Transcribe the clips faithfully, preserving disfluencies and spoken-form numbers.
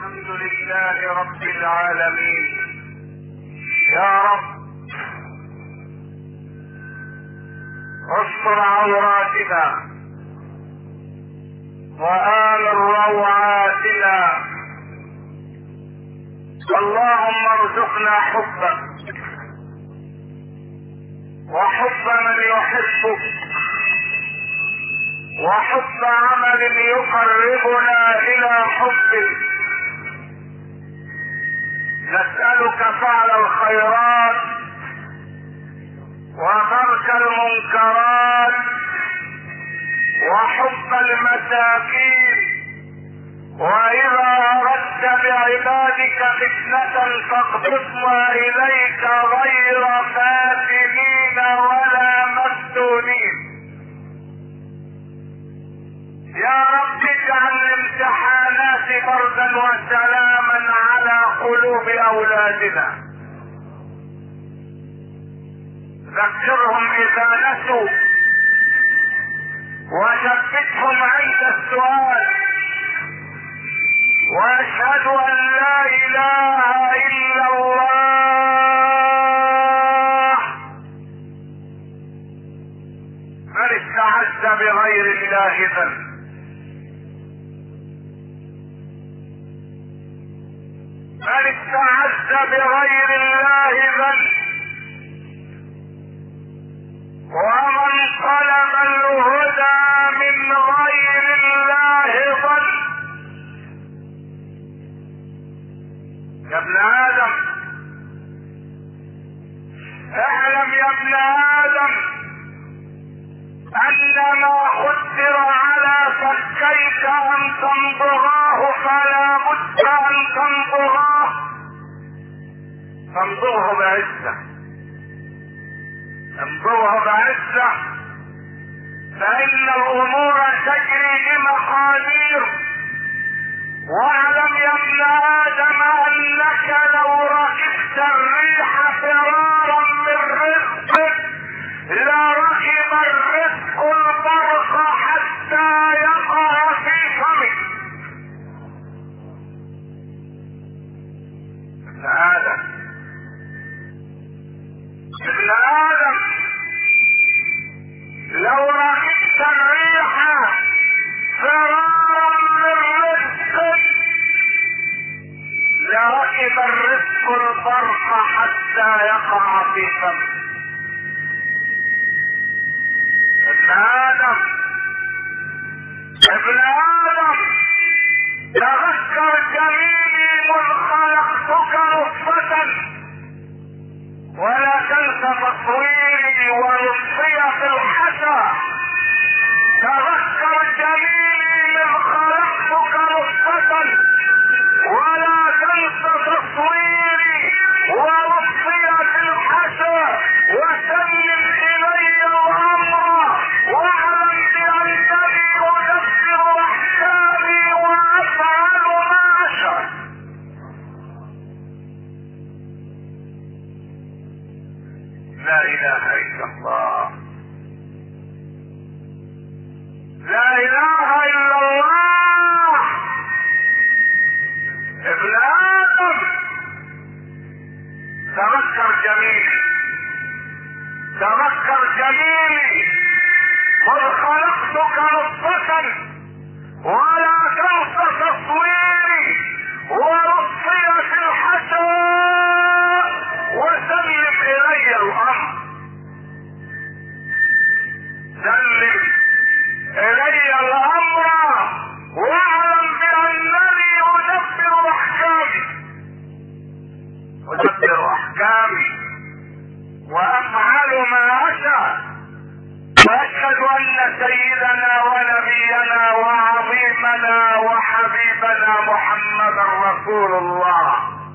الحمد لله رب العالمين. يا رب استر عوراتنا وآمن روعاتنا. اللهم ارزقنا حبك وحب من يحبك وحب عمل يقربنا الى حبك. نسألك فعل الخيرات وترك المنكرات وحب المساكين، واذا اردت بعبادك فتنة فاقبضنا اليك غير فاتنين ولا مفتونين. يا رب اجعل الامتحانات بردا وسلاما على قلوب اولادنا. ذكرهم اذا نسوا وثبتهم عند السؤال. واشهد ان لا اله الا الله. من استعز بغير الله ذل. من استعز بغير الله ذل. ومن طلب الهدى من غير الله ضل. يا ابن ادم اعلم يا ابن ادم ان ما قدر على فكيك ان تمضغاه فلا بد ان تمضغاه. تمضغه بعزه، تمضغه بعزه، فان الامور تجري بمقادير. واعلم يا ابن ادم انك لو ركبت الريح فرارا من رزقك لركب الرزق البرق حتى يقع في فمك. ابن ادم ابن ادم لو ركبت الريح فرارا من رزقك لركب الرزق البرق حتى يقع في فمك. ابن ادم ابن ادم تذكر جميلي مذ خلقتك نطفة ولا تنس تصويري ولطفي في الحسى. تذكر جميلي مذ خلقتك نطفة ولا تنس تصويري ولطفي في الحسى. وسلم الي الامر واعلم بانني ادبر احكامي وافعل ما اشاء. لا اله الا الله. لا اله الا الله. ابن ادم تذكر جميلي، تذكر جميلي قد خلقتك نطفة ولا تنس تصويري ولطفي في الحسى. وسلم الي الامر، سلم الي الامر واعلم بانني ادبر احكامي ادبر احكامي وافعل ما اشاء. واشهد ان سيدنا ونبينا وعظيمنا وحبيبنا محمدا رسول الله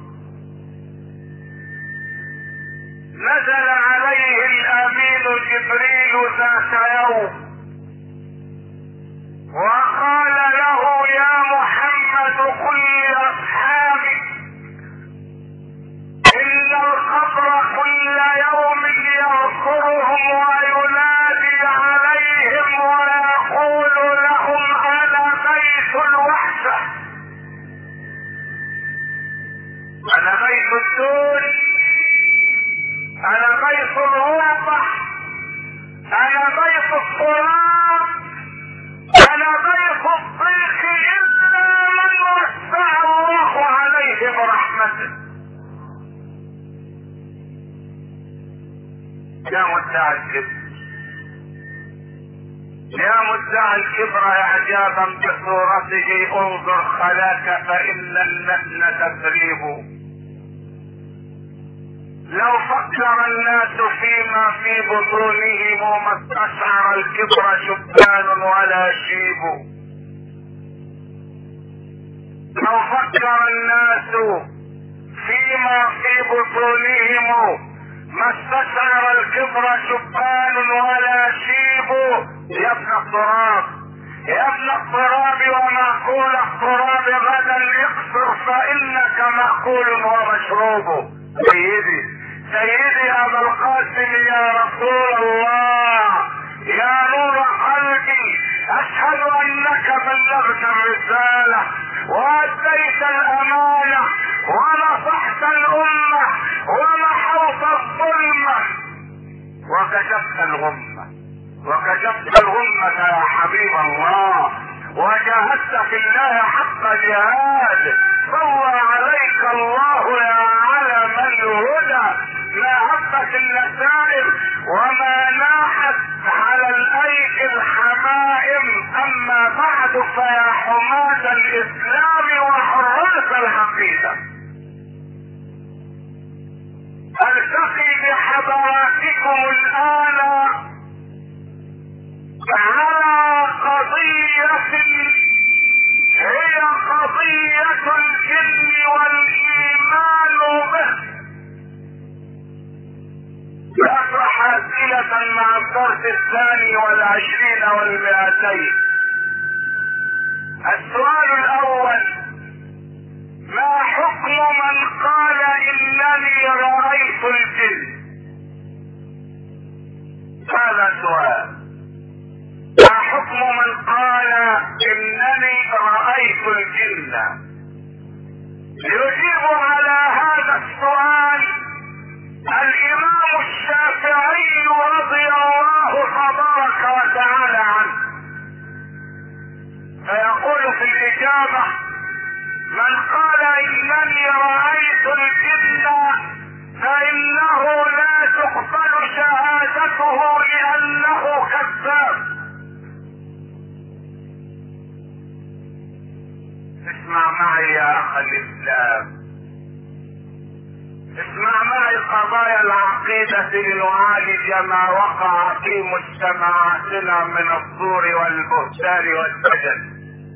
نزل عليه الامين جبريل ذات يوم وقال له يا محمد قل لاصحابك ان القبر كل يوم يذكرهم وينادي عليهم ويقول لهم انا بيت الوحدة. السدود، انا غيث الرابح، انا غيث التراب، انا غيث الضيق الا من وسع الله عليه برحمته. يا مدعي الكبر، يا مدعي الكبر اعجابا بصورته، انظر خلاك فان اللحن تسريب. لو فكر الناس فيما في بطونهم ما استشعر الكبر شبان ولا شيب. لو فكر الناس فيما في بطونهم ما استشعر الكبر شبان ولا شيب. يا ابن التراب، يا ابن التراب ومأكول التراب غدا اقصر فإنك مأكول ومشروب. سيدي سيدي ابا القاسم يا رسول الله، يا نور قلبي، اشهد انك بلغت الرسالة واديت الامانة ونصحت الامة ومحوت الظلمة وكشفت الغمة وكشفت الغمة يا حبيب الله، وجاهدت في الله حق جهاد. صلى عليك الله يا علم الهدى، ما هبت النسائم وما ناحت على الايك الحمائم. اما بعد فيا حماة الاسلام وحراس العقيدة، التقي بحضراتكم الان على قضية هي قضية الجن والإيمان به. أطرح أسئلة مع الدرس الثاني والعشرين والمئتين. السؤال الأول: ما حكم من قال إنني رأيت الجن؟ هذا سؤال. ما حكم من قال انني رأيت الجن؟ يجيب على هذا السؤال الامام الشافعي رضي الله تبارك وتعالى عنه، فيقول في الاجابة: من قال انني رأيت الجن فانه لا تقبل شهادته لانه كذاب. اسمع معي يا اخ الاسلام، اسمع معي قضايا العقيدة لنعالج ما وقع في مجتمعاتنا من الزور والبهتان والسجن.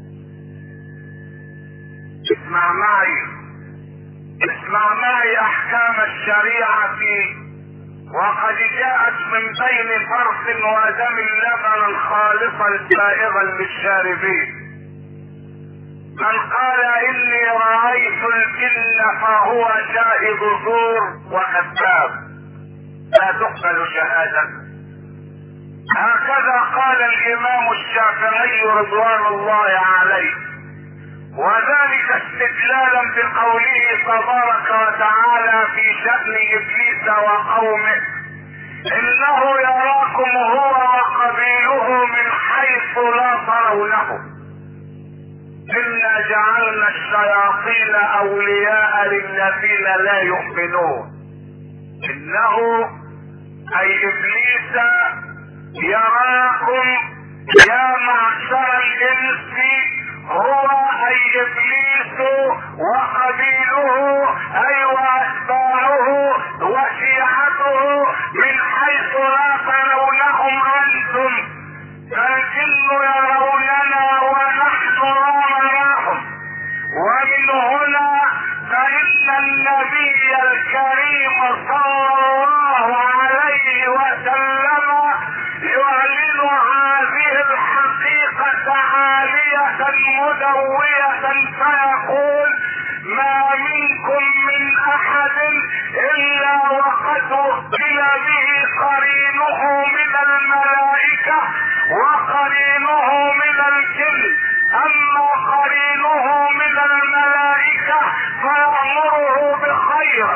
اسمع معي اسمع معي احكام الشريعة، وقد جاءت من بين فرث ودم لبنا خالصا سائغا للشاربين. من قال اني رأيت الجن فهو شاهد زور وكذاب، لا تقبل شهادته. هكذا قال الامام الشافعي رضوان الله عليه، وذلك استدلالا بقوله تبارك وتعالى في شأن ابليس وقومه: انه يراكم هو وقبيله من حيث لا ترونهم، إنا جعلنا الشياطين أولياء للذين لا يؤمنون. إنه أي إبليس يراكم يا معشر الإنس، هو أي إبليس وقبيله أي وأتباعه وشيعته من حيث لا ترونهم أنتم، فالجن يروننا ونحن لا نراهم. ومن هنا فإن النبي الكريم صلى الله عليه وسلم يعلن هذه الحقيقة عالية مدوية فيقول: ما منكم من أحد إلا وقد وكل به قرينه من الملائكة وقرينه من الجن، اما قرينه من الملائكة فيأمره بخير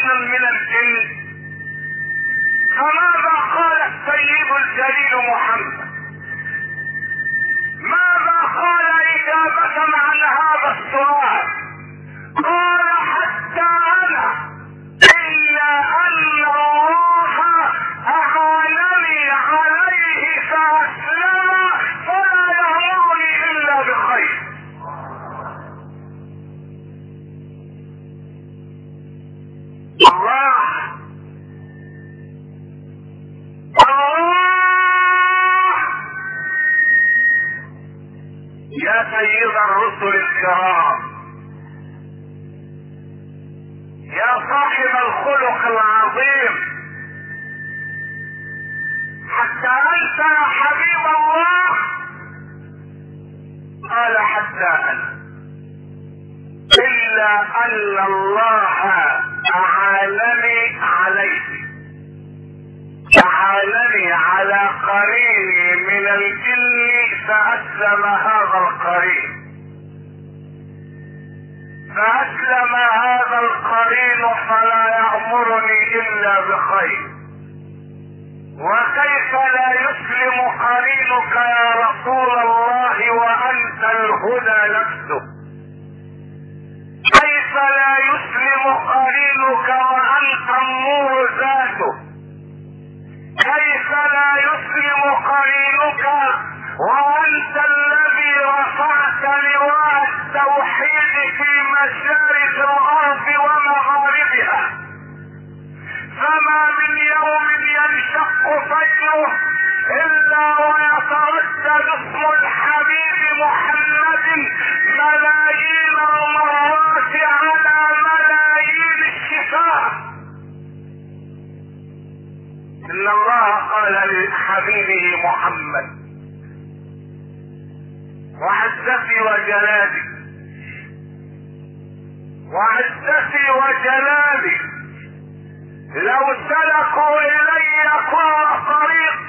شيطان من الجن. فماذا قال السيد الجليل محمد؟ ماذا قال إجابة عن هذا السؤال؟ قال حتى أنا إلا أن الله أعانني عليه فأسلم فلا يأمرني إلا بخير. الله الله يا سيد الرسل الكرام، يا صاحب الخلق العظيم، حتى انت يا حبيب الله. قال حتى انا الا ان الله اعانني عليه، اعانني على قريني من الجن فاسلم هذا القرين، فاسلم هذا القرين فلا يأمرني الا بخير. وكيف لا يسلم قرينك يا رسول الله وانت الهدى نفسه؟ كيف لا يسلم قرينك وانت النور ذاته؟ كيف لا يسلم قرينك وانت الذي رفعت لواء التوحيد في مشارق الارض ومغاربها؟ فما من يوم ينشق فجره الا ويتردد اسم الحبيب محمد ملايين المرات على ملايين الشفاه. ان الله قال لحبيبه محمد: وعزتي وجلالي وعزتي وجلالي لو سلكوا الي كل طريق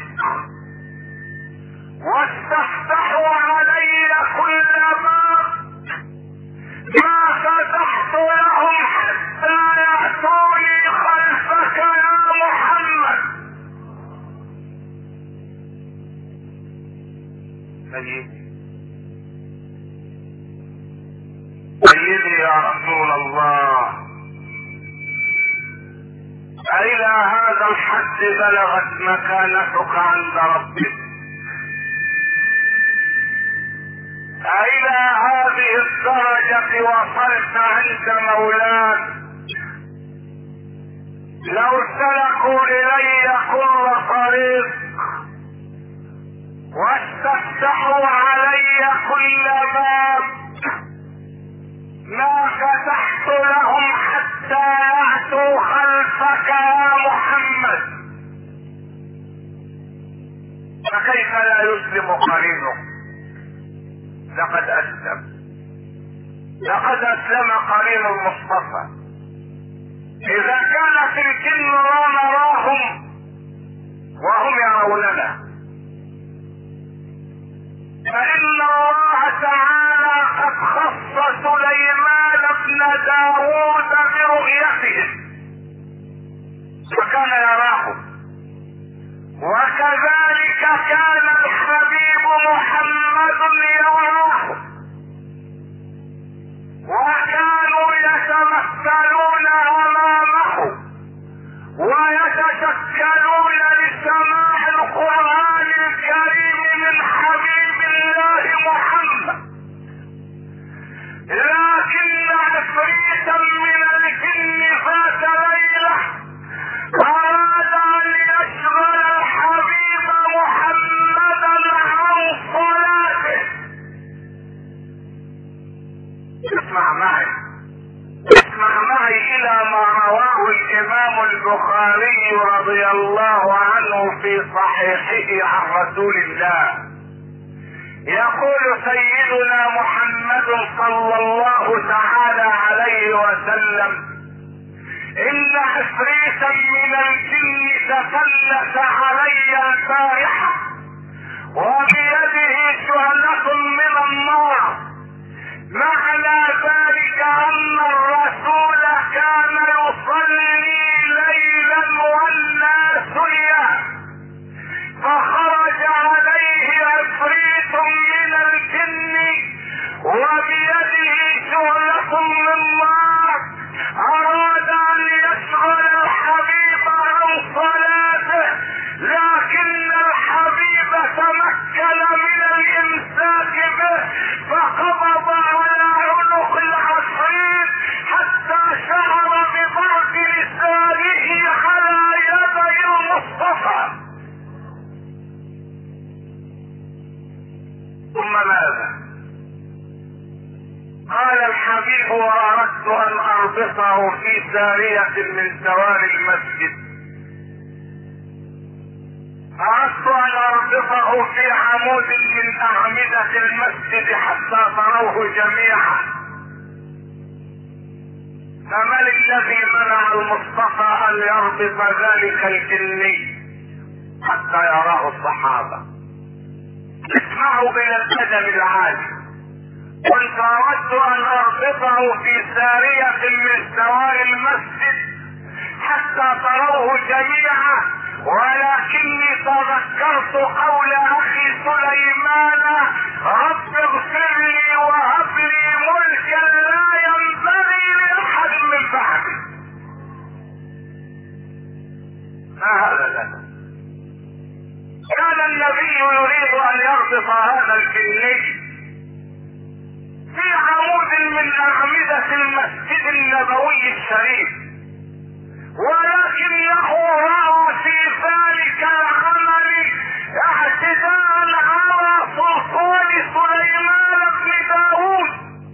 واستفتحوا علي كل باب ما فتحت لهم حتى يأتوني خلفك يا محمد. سيدي سيدي يا رسول الله، إلى هذا الحد بلغت مكانتك عند ربك؟ إلى هذه الدرجة وصلت عند مولاك؟ لو سلكوا إلي كل طريق واستفتحوا علي كل باب ما فتحت لهم حتى يأتوا خلفك يا محمد. فكيف لا يسلم قرينه؟ لقد أسلم، لقد أسلم قرين المصطفى. إذا كان في الجن لا نراهم وهم يروننا، فإن الله تعالى قد خص سليمان بن داود برؤيتهم فكان يراهم، وكذلك كان الحبيب محمد يراه، وكانوا يتمثلون امامه ويتشكلون لسماع القرآن الكريم من حبيب الله محمد. لكن عفريتا من الجن فات ليلة أراد أن يشغل الحبيب محمدا عن صلاته. اسمع معي اسمع معي إلى ما رواه الإمام البخاري رضي الله عنه في صحيحه عن رسول الله. يقول سيدنا محمد صلى الله تعالى عليه وسلم: إن عفريتا من الجن تفلت علي البارحة وبيده شعلة من النار. معنى ذلك أن الرسول كان يصلي الحبيب واردت ان اربطه في سارية من سواري المسجد، اردت ان اربطه في عمود من اعمدة المسجد حتى تروه جميعا. فمن الذي منع المصطفى ان يربط ذلك الجني حتى يراه الصحابة؟ اسمعوا الى الادب العالي. كنت اردت ان اربطه في سارية من سواري المسجد حتى تروه جميعا، ولكني تذكرت قول اخي سليمان: رب اغفر لي وهب لي ملكا لا ينبغي لاحد من بعدي. ما هذا لنا؟ كان النبي يريد ان يربط هذا الجني في عمود من اعمدة المسجد النبوي الشريف، ولكنه رأى في ذلك العمل اعتداء على سلطان سليمان بن داود.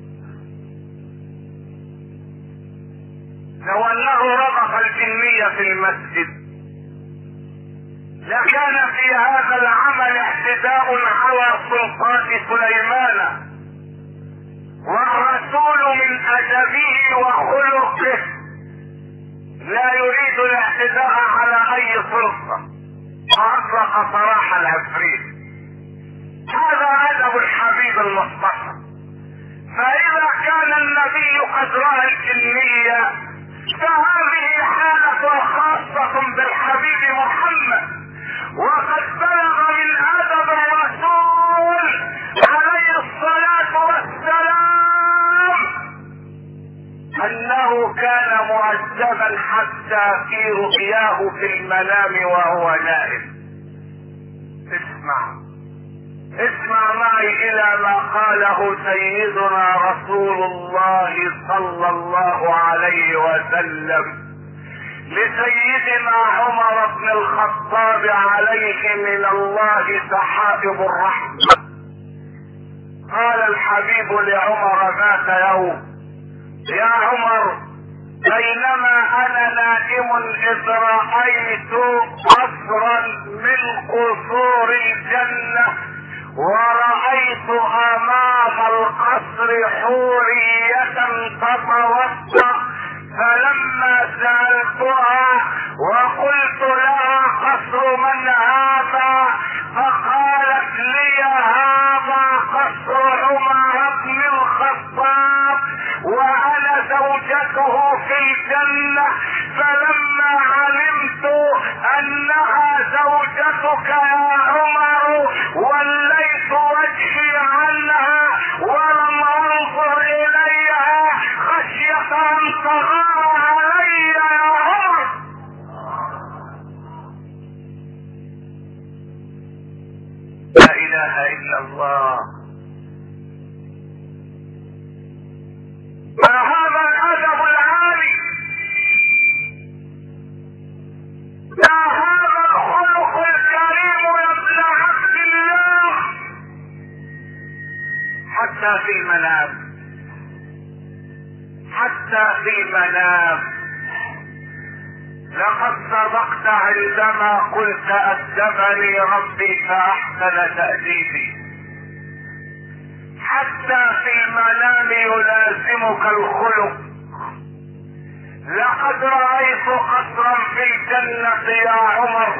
لو انه ربط الجنية في المسجد لكان في هذا العمل اعتداء على سلطان سليمان، والرسول من ادبه وخلقه لا يريد الاعتداء على اي سلطة، واطلق سراح العفريت. هذا ادب الحبيب المصطفى. فاذا كان النبي قد راى الجنية فهذه حالة خاصة بالحبيب محمد، وقد بلغ من ادب الرسول عليه الصلاة والسلام انه كان مؤدبا حتى في رؤياه في المنام وهو نائم. اسمع اسمع معي الى ما قاله سيدنا رسول الله صلى الله عليه وسلم لسيدنا عمر بن الخطاب عليه من الله سحائب الرحمة. قال الحبيب لعمر ذات يوم: يا عمر، بينما انا نائم اذ رأيت قصرا من قصور الجنة، ورأيت امام القصر حورية تتوسط، فلما سألتها وقلت لها قصر من هذا فقالت لي هذا قصر عمر بن الخطاب وانا زوجته في الجنة. فلما علمت انها زوجتك يا عمر وليت وجهي عنها ولم انظر اليها خشية ان تغار علي يا عمر. لا اله الا الله. ما هذا الادب العالي؟ ما هذا الخلق الكريم يا ابن عبد الله؟ حتى في المنام حتى في المنام لقد صدقت عندما قلت أدبني ربي فأحسن تأديبي. حتى في المنام يلازمك الخلق. لقد رأيت قصرا في الجنة يا عمر،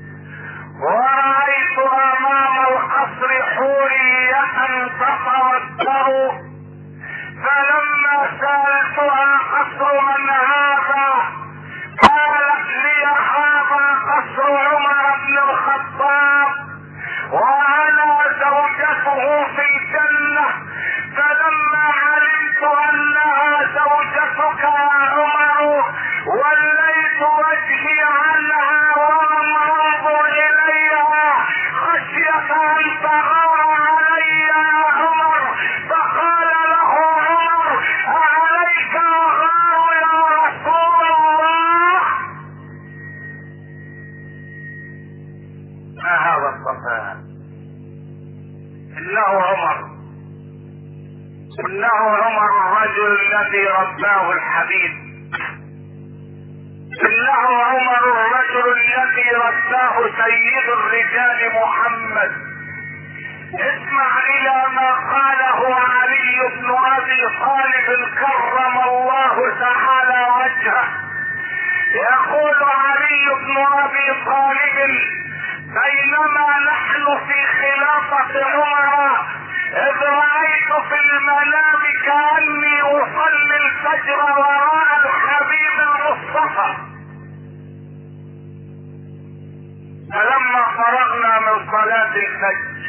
ورأيت أمام القصر حورية تتوتر، فلما سألتها قصر من هذا قالت لي هذا قصر عمر بن الخطاب وانا زوجته في الجنة. فلما علمت انها زوجتك يا عمر وليت وجهي عنها ولم انظر اليها خشية ان تغار علي يا عمر. فقال له عمر: اعليك اغار يا رسول الله؟ ما هذا الصفاء؟ انه عمر انه عمر الرجل الذي رباه الحبيب، انه عمر الرجل الذي رباه سيد الرجال محمد. اسمع الى ما قاله علي بن ابي طالب كرم الله تعالى وجهه. يقول علي بن ابي طالب: بينما نحن في خلافة عمر اذ رأيت في المنام كأني اصلي الفجر وراء الحبيب المصطفى، فلما فرغنا من صلاة الفجر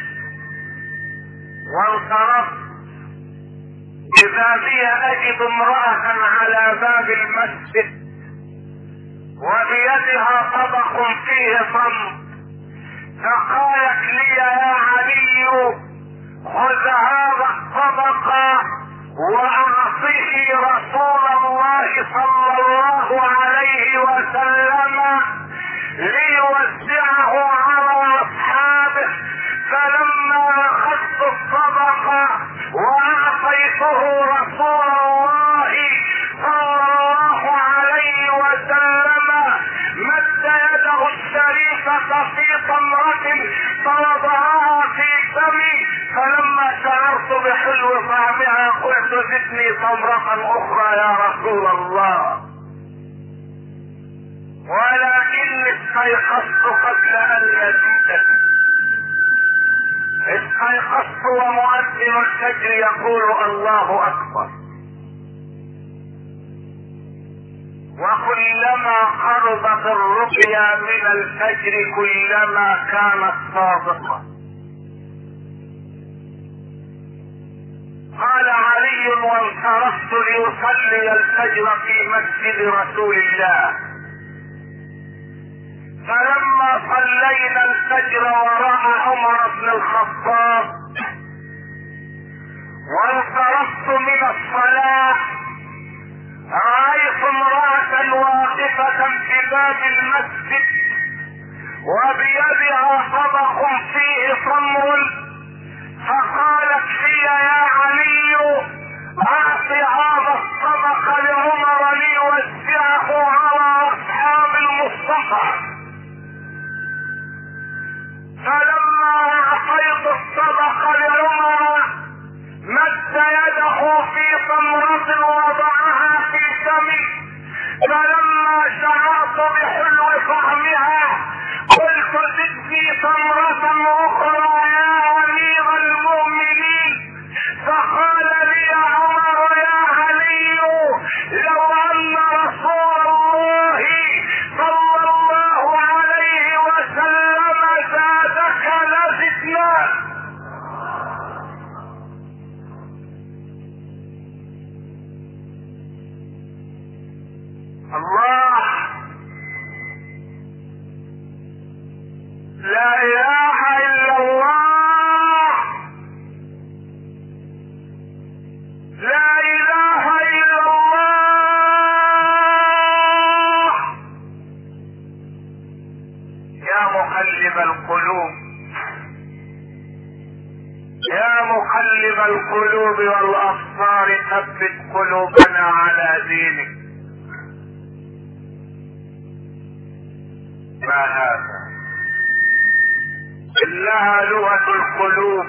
وانصرفت اذا بي اجد امرأة على باب المسجد وبيدها طبق فيه صمت، فقالت لي: يا علي خذ هذا الطبق واعطه رسول الله صلى الله عليه وسلم ليوزعه على اصحابه. فلما اخذت الطبق واعطيته رسول الله صلى الله عليه وسلم مد يده الشريفة في تمرة فوضعها في فمي، فلما شعرت بحلو طعمها قلت: زدني تمرة اخرى يا رسول الله. ولكني استيقظت قبل ان يزيدني، استيقظت ومؤذن الفجر يقول: الله اكبر. وكلما قربت الرقية من الفجر كلما كانت صادقة. قال علي: وانصرفت ليصلي الفجر في مسجد رسول الله، فلما صلينا الفجر وراء عمر بن الخطاب وانصرفت من الصلاة رأيت امرأة واقفة في باب المسجد وبيدها طبق فيه تمر، فقالت لي: يا علي اعط هذا الطبق لعمر ليوزعه على اصحاب المصطفى. فلما اعطيت الطبق لعمر مد يده في تمرة وضعها في فمي، فلما شعرت بحلو طعمها قلت: زدني تمرة اخرى يا امير المؤمنين. فقال لي عمر: يا علي لو ان رسول الله صلى الله عليه وسلم زادك لزدنا. الله، لا اله الا الله، لا اله الا الله. يا مقلب القلوب، يا مقلب القلوب والابصار ثبت قلوبنا على دينك. ما هذا؟ انها لغة القلوب،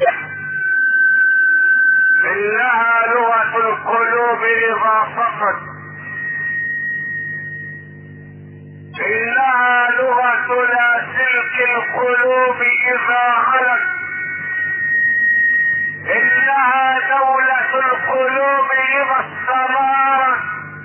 انها لغة القلوب اذا صفت، انها لغة لاسلك القلوب اذا علت، انها دولة القلوب اذا استمرت.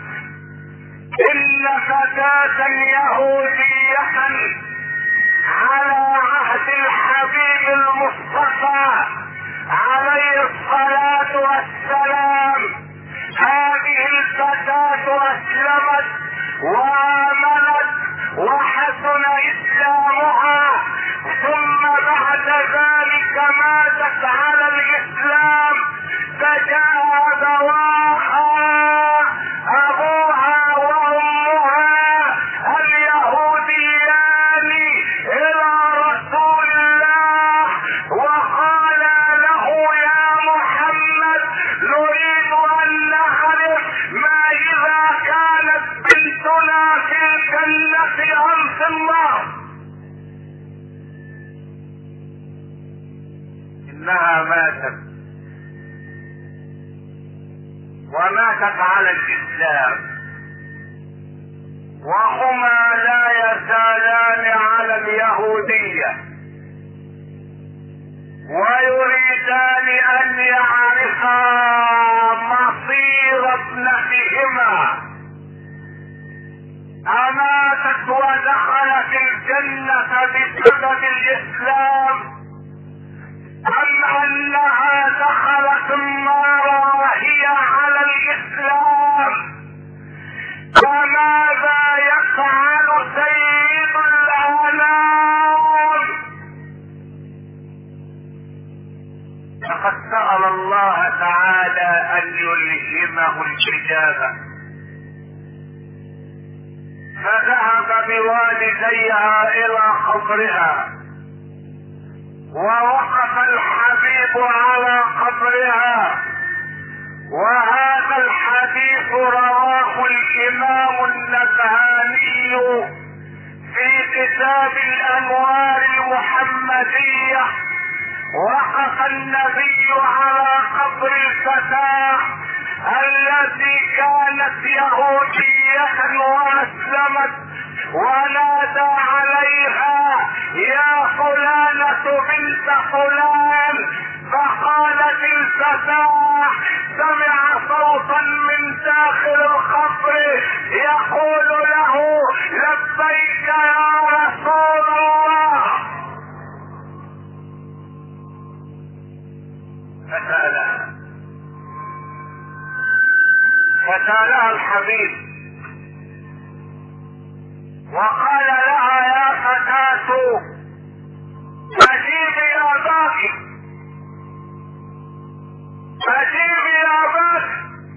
ان فتاة يهودية على عهد الحبيب المصطفى عليه الصلاة والسلام، هذه الفتاة اسلمت وامنت وحسن اسلامها، ثم بعد ذلك ماتت على الاسلام، فجاء ابواها ابوها وامها اليهوديان الى رسول الله وقالا انها ماتت، وماتت على الاسلام، وهما لا يزالان على اليهودية، ويريدان ان يعرفا مصير ابنتهما اماتت ودخلت الجنة بسبب الاسلام ام انها دخلت النار وهي على الاسلام. فماذا يفعل سيد الانام؟ لقد سأل الله تعالى ان يلهمه الاجابة، فذهب بوالديها الى قبرها، ووقف الحبيب على قبرها. وهذا الحديث رواه الامام النبهاني في كتاب الانوار المحمدية. وقف النبي على قبر الفتاة التي كانت يهودية واسلمت، ونادى عليها يا فلانة بنت فلان، فقالت الفتاة سمع صوتا من داخل القبر يقول له لبيك يا رسول الله. فسألها فسألها الحبيب وقال لها يا فتاة أجيبي أباك، أجيبي أباك.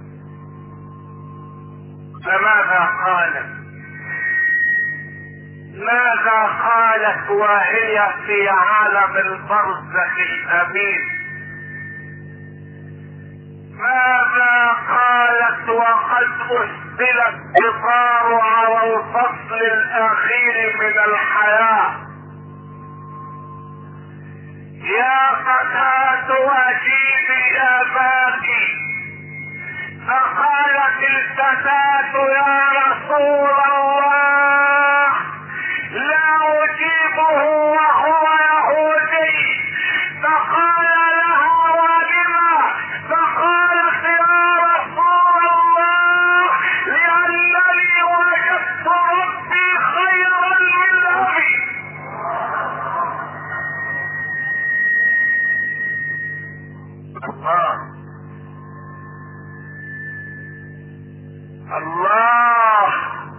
فماذا قالت؟ ماذا قالت وهي في عالم البرزخ الأمين؟ ماذا قالت وقد أسدل القطار على الفصل الأخير من الحياة؟ يا فتاة أجيبي أباك. فقالت الفتاة يا رسول الله لا أجيبه وهو يهودي. فقال لها ولما؟ فقالت يا رسول الله لأنني وجدت ربي خيرا من أبي. الله الله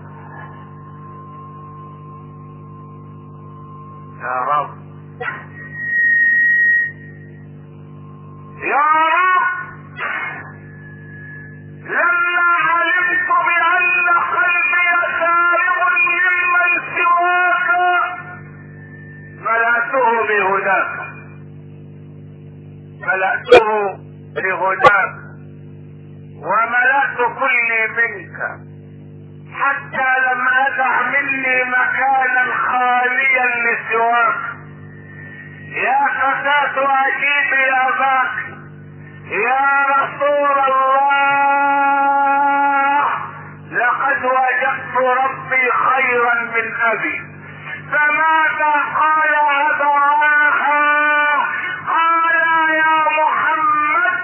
يا رب يا رب، لما علمت بأن قلبي سارق ممن سواك ملأته بهداك، ملأته بهداك وملأت كلي منك، حتى لم أدع مني مكانا خاليا لسواك. يا فتاة أجيبي أباك. يا رسول الله لقد وجدت ربي خيرا من أبي. فماذا قال أبواها؟ قال يا محمد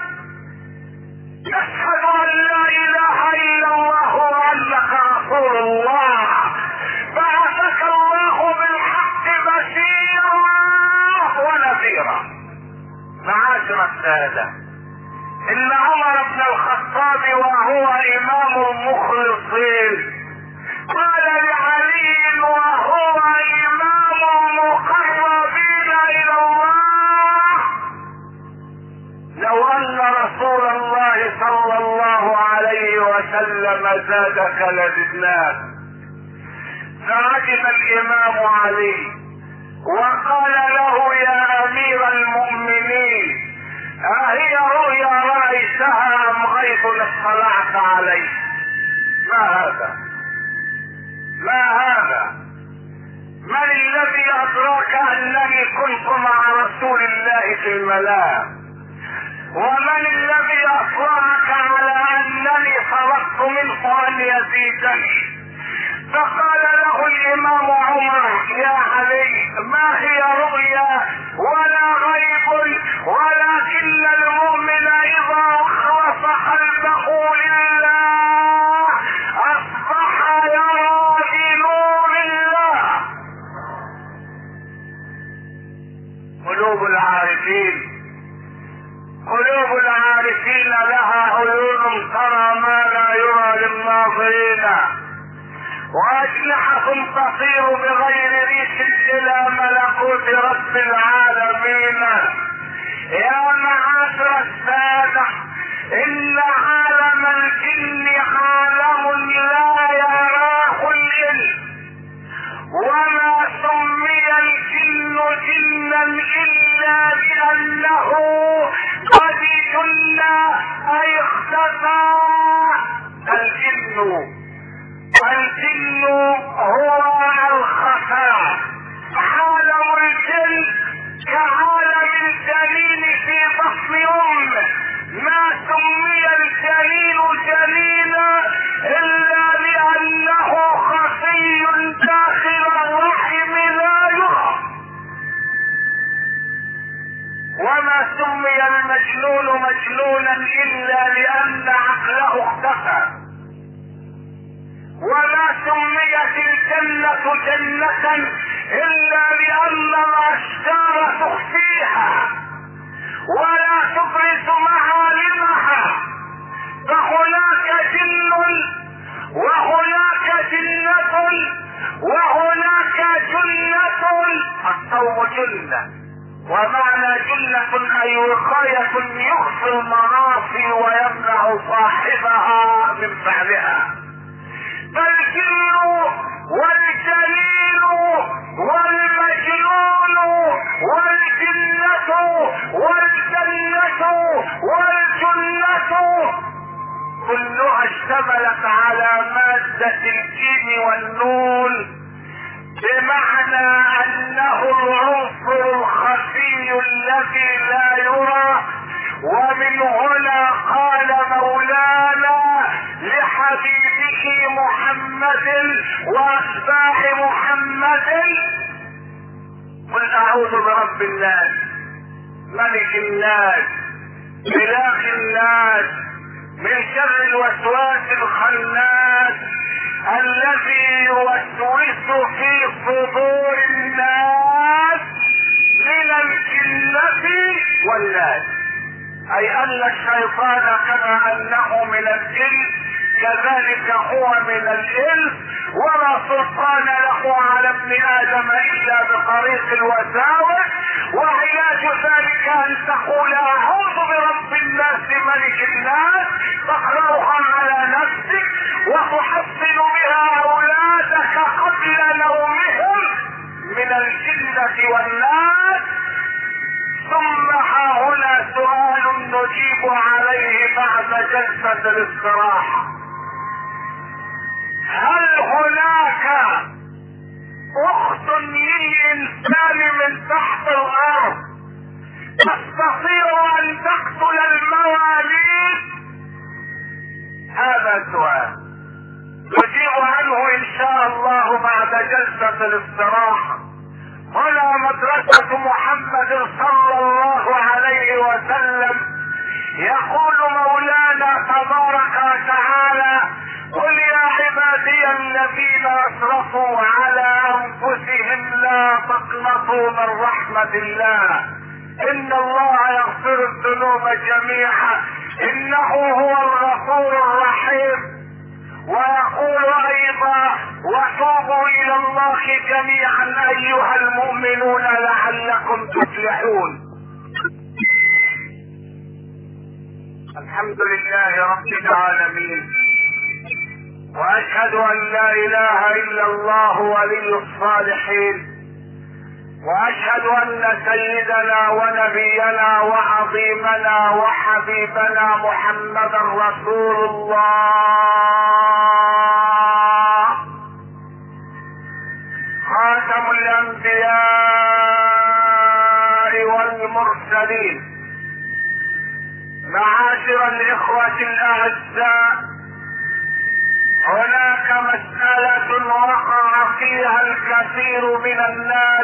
نشهد أن لا إله إلا الله وأنك رسول الله، بعثك الله بالحق بشيرا ونذيرا. معاشر السادة، إن عمر بن الخطاب وهو إمام المخلصين قال لعلي وهو إمام المقربين إلى الله لو أن رسول الله صلى الله عليه وسلم زادك لزدناك. فعجب الإمام علي وقال له يا أمير المؤمنين أهي رؤيا رأيتها أم غيث اطلعت عليه؟ ما هذا؟ ما هذا؟ من الذي ادراك انني كنت مع رسول الله في المنام؟ ومن الذي اطلعك على انني طلبت منه ان يزيدني؟ فقال له الامام عمر: يا علي، ما هي رؤيا ولا غيب، ولكن المؤمن اذا اخلص قلبه لله اصبح يرى بنور الله. قلوب العارفين قلوب العارفين لها عيون ترى ما لا يرى للناظرين، واجنحة تطير بغير ريش الى ملكوت رب العالمين. يا معاشر السادة، ان عالم الجن عالم لا يراه الانس، وما سمي الجن جنا الا لانه قد جن اي اختفى. الجن الجن هو الخفاء. عالم الجن كعالم الجنين في بطن امه، ما سمي الجنين جنينا الا لانه خفي داخل الرحم لا يرى. وما سمي المجنون مجنونا الا لان عقله اختفى. وما سميت الجنة جنة الا لان الاشجار تخفيها ولا تبرز معالمها. فهناك جن وهناك جنة وهناك جنة. الصوم جنة، ومعنى جنة اي وقاية يخفي المعاصي ويمنع صاحبها من فعلها. فالجن والجليل والمجنون والجنة والجنة والجنة كلها اشتملت على مادة الجيم والنون، بمعنى انه العنصر الخفي الذي لا يرى. ومن هنا قال مولانا لحبيبه محمد واتباع محمد: قل اعوذ برب الناس، ملك الناس، اله الناس، من شر الوسواس الخناس الذي يوسوس في صدور الناس من الجنة والناس. اي ان الشيطان كما انه من الجن كذلك هو من الانس، ولا سلطان له على ابن ادم الا بطريق الوساوس. وعلاج ذلك ان تقول اعوذ برب الناس ملك الناس، تقرأها على نفسك وتحصن بها اولادك قبل نومهم من الجنة والناس. ثم ها هنا سؤال نجيب عليه بعد جلسة الاستراحة: هل هناك اخت للانسان من تحت الارض تستطيع ان تقتل المواليد؟ هذا سؤال نجيب عنه ان شاء الله بعد جلسة الاستراحة. هنا مدرسة محمد صلى الله عليه وسلم. يقول مولانا تبارك وتعالى: قل يا عبادي الذين اسرفوا على انفسهم لا تقنطوا من رحمة الله، ان الله يغفر الذنوب جميعا انه هو الغفور الرحيم. ويقول ايضا: وتوبوا الى الله جميعا ايها المؤمنون لعلكم تفلحون. الحمد لله رب العالمين، واشهد ان لا اله الا الله ولي الصالحين، واشهد ان سيدنا ونبينا وعظيمنا وحبيبنا محمدا رسول الله خاتم الانبياء والمرسلين. معاشر الاخوة الاعزاء، هناك مسألة وقع فيها الكثير من الناس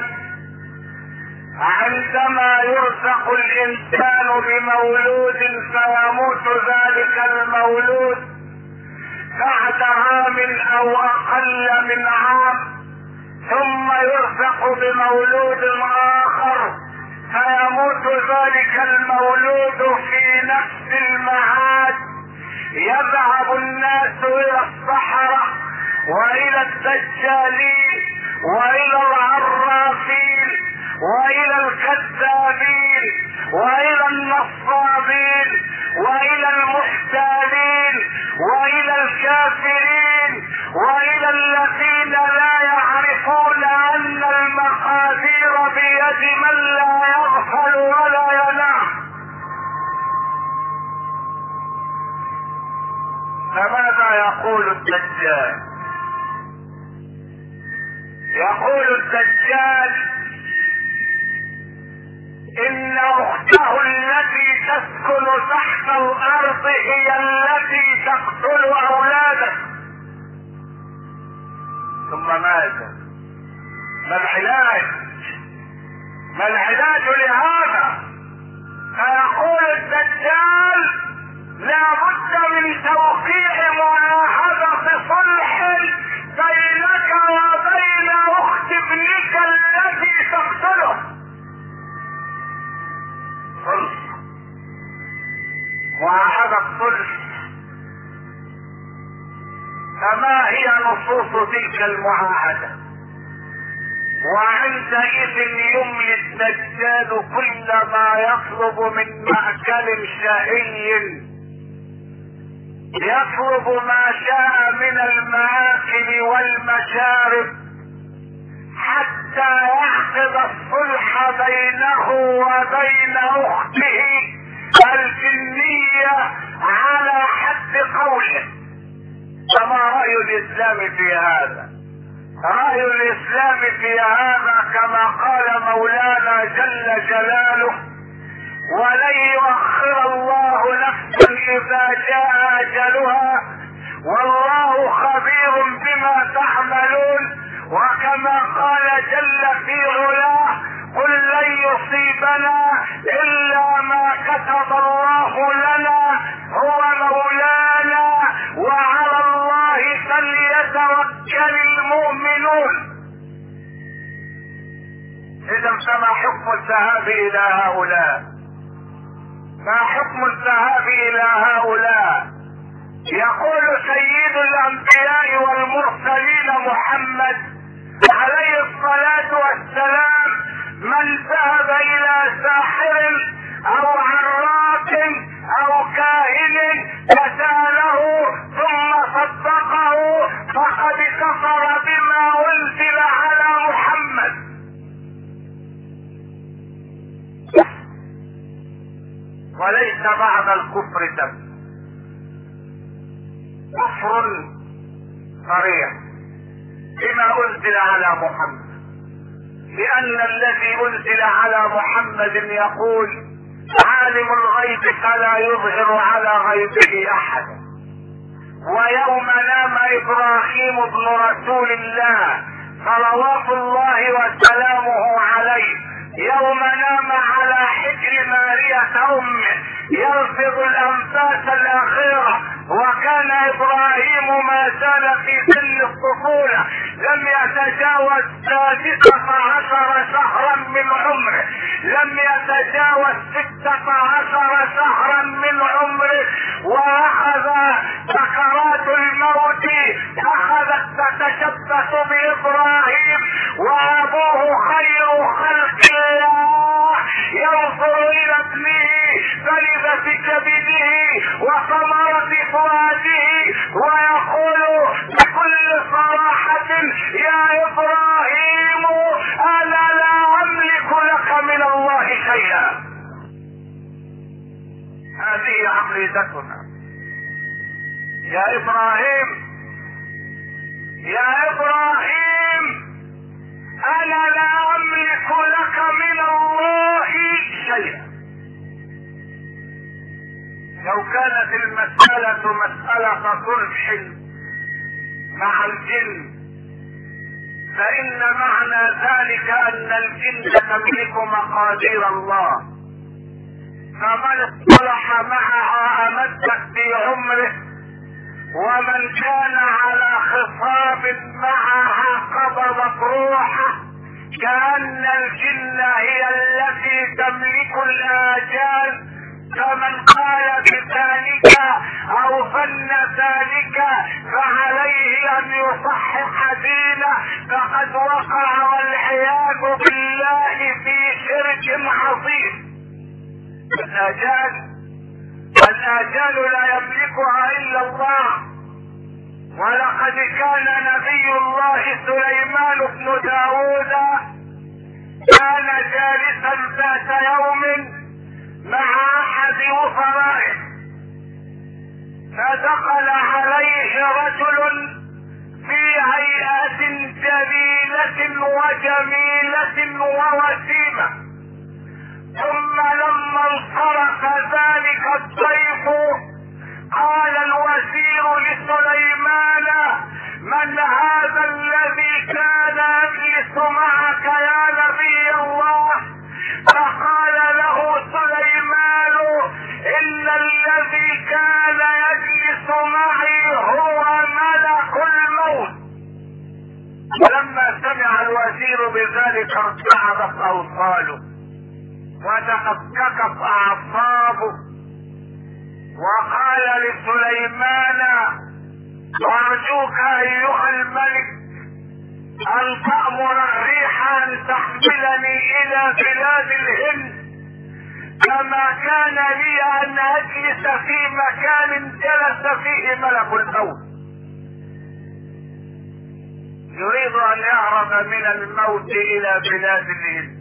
عندما يرزق الانسان بمولود فيموت ذلك المولود بعد عام او اقل من عام، ثم يرزق بمولود اخر فيموت ذلك المولود في نفس الميعاد. يذهب الناس الى الصحراء والى الدجالين والى العرافين والى الكذابين والى النصابين والى المحتالين والى الكافرين والى الذين لا يعرفون ان المقادير بيد من لا يغفل ولا ينام. فماذا يقول الدجال؟ يقول الدجال ان اخته التي تسكن تحت الارض هي التي تقتل اولاده. ثم ماذا؟ ما العلاج؟ ما العلاج لهذا؟ فيقول الدجال لا بد من توقيع معاهدة صلح بينك وبين اخت ابنك التي تقتله. صلح، معاهدة صلح. فما هي نصوص تلك المعاهدة؟ وعندئذ يملي الدجال كل ما يطلب من مأكل شهي، يطلب ما شاء من المآكل والمشارب حتى يعقد الصلح بينه وبين اخته الجنية على حد قوله. فما رأي الاسلام في هذا؟ رأي الاسلام في هذا كما قال مولانا جل جلاله: ولن يؤخر الله نفسا اذا جاء اجلها والله خبير بما تعملون. وكما قال جل في علاه: قل لن يصيبنا الا ما كتب الله لنا هو مولانا وعلى الله فليتوكل المؤمنون. اذا فما حكم الذهاب الى هؤلاء؟ ما حكم الذهاب الى هؤلاء؟ يقول سيد الانبياء والمرسلين محمد عليه الصلاة والسلام: من ذهب الى ساحر او عراف او كاهن فسأله ثم صدقه فقد كفر بما انزل على محمد. وليس بعد الكفر ذنب، كفر صريح بما انزل على محمد، لان الذي انزل على محمد يقول: عالم الغيب فلا يظهر على غيبه احدا. ويوم نام ابراهيم ابن رسول الله صلوات الله وسلامه عليه، يوم نام على حجر مارية امه يلفظ الانفاس الاخيرة، وكان ابراهيم ما زال في سن الطفولة، لم يتجاوز سادسة عشر شهرا من عمره، لم يتجاوز ستة عشر شهرا من عمره، واخذ سكرات الموت اخذت تتشبث بابراهيم، وابوه خير خلق الله ينظر الى ابنه بلغة كبده وثمرة فؤاده ويقول بكل صراحة: يا ابراهيم انا لا املك لك من الله شيئا. هذه عقيدتنا. يا ابراهيم، يا ابراهيم انا لا املك لك من الله شيئا. لو كانت المسألة مسألة صلح مع الجن فإن معنى ذلك أن الجن تملك مقادير الله، فمن اصطلح معها أمدت في عمره، ومن كان على خصاب معها قبضت روحه، كأن الجن هي التي تملك الآجال. فمن قال بذلك او ظن ذلك فعليه ان يصحح دينه، فقد وقع والعياذ بالله في شرك عظيم. الاجال الاجال لا يملكها الا الله. ولقد كان نبي الله سليمان بن داود كان جالسا ذات يوم مع احد وزرائه، فدخل عليه رجل في هيئة جليلة وجميلة ووسيمة، ثم لما انصرف ذلك الضيف قال الوزير لسليمان: من هذا الذي كان يجلس معك يا نبي الله؟ فقال له سليمان: ان الذي كان يجلس معي هو ملك الموت. ولما سمع الوزير بذلك ارتعبت اوصاله وتفككت اعصابه، وقال لسليمان: ارجوك ايها الملك ان تأمر الريح ان تحملني الى بلاد الهند، كما كان لي ان اجلس في مكان جلس فيه ملك الموت. يريد ان يهرب من الموت الى بلاد الهند،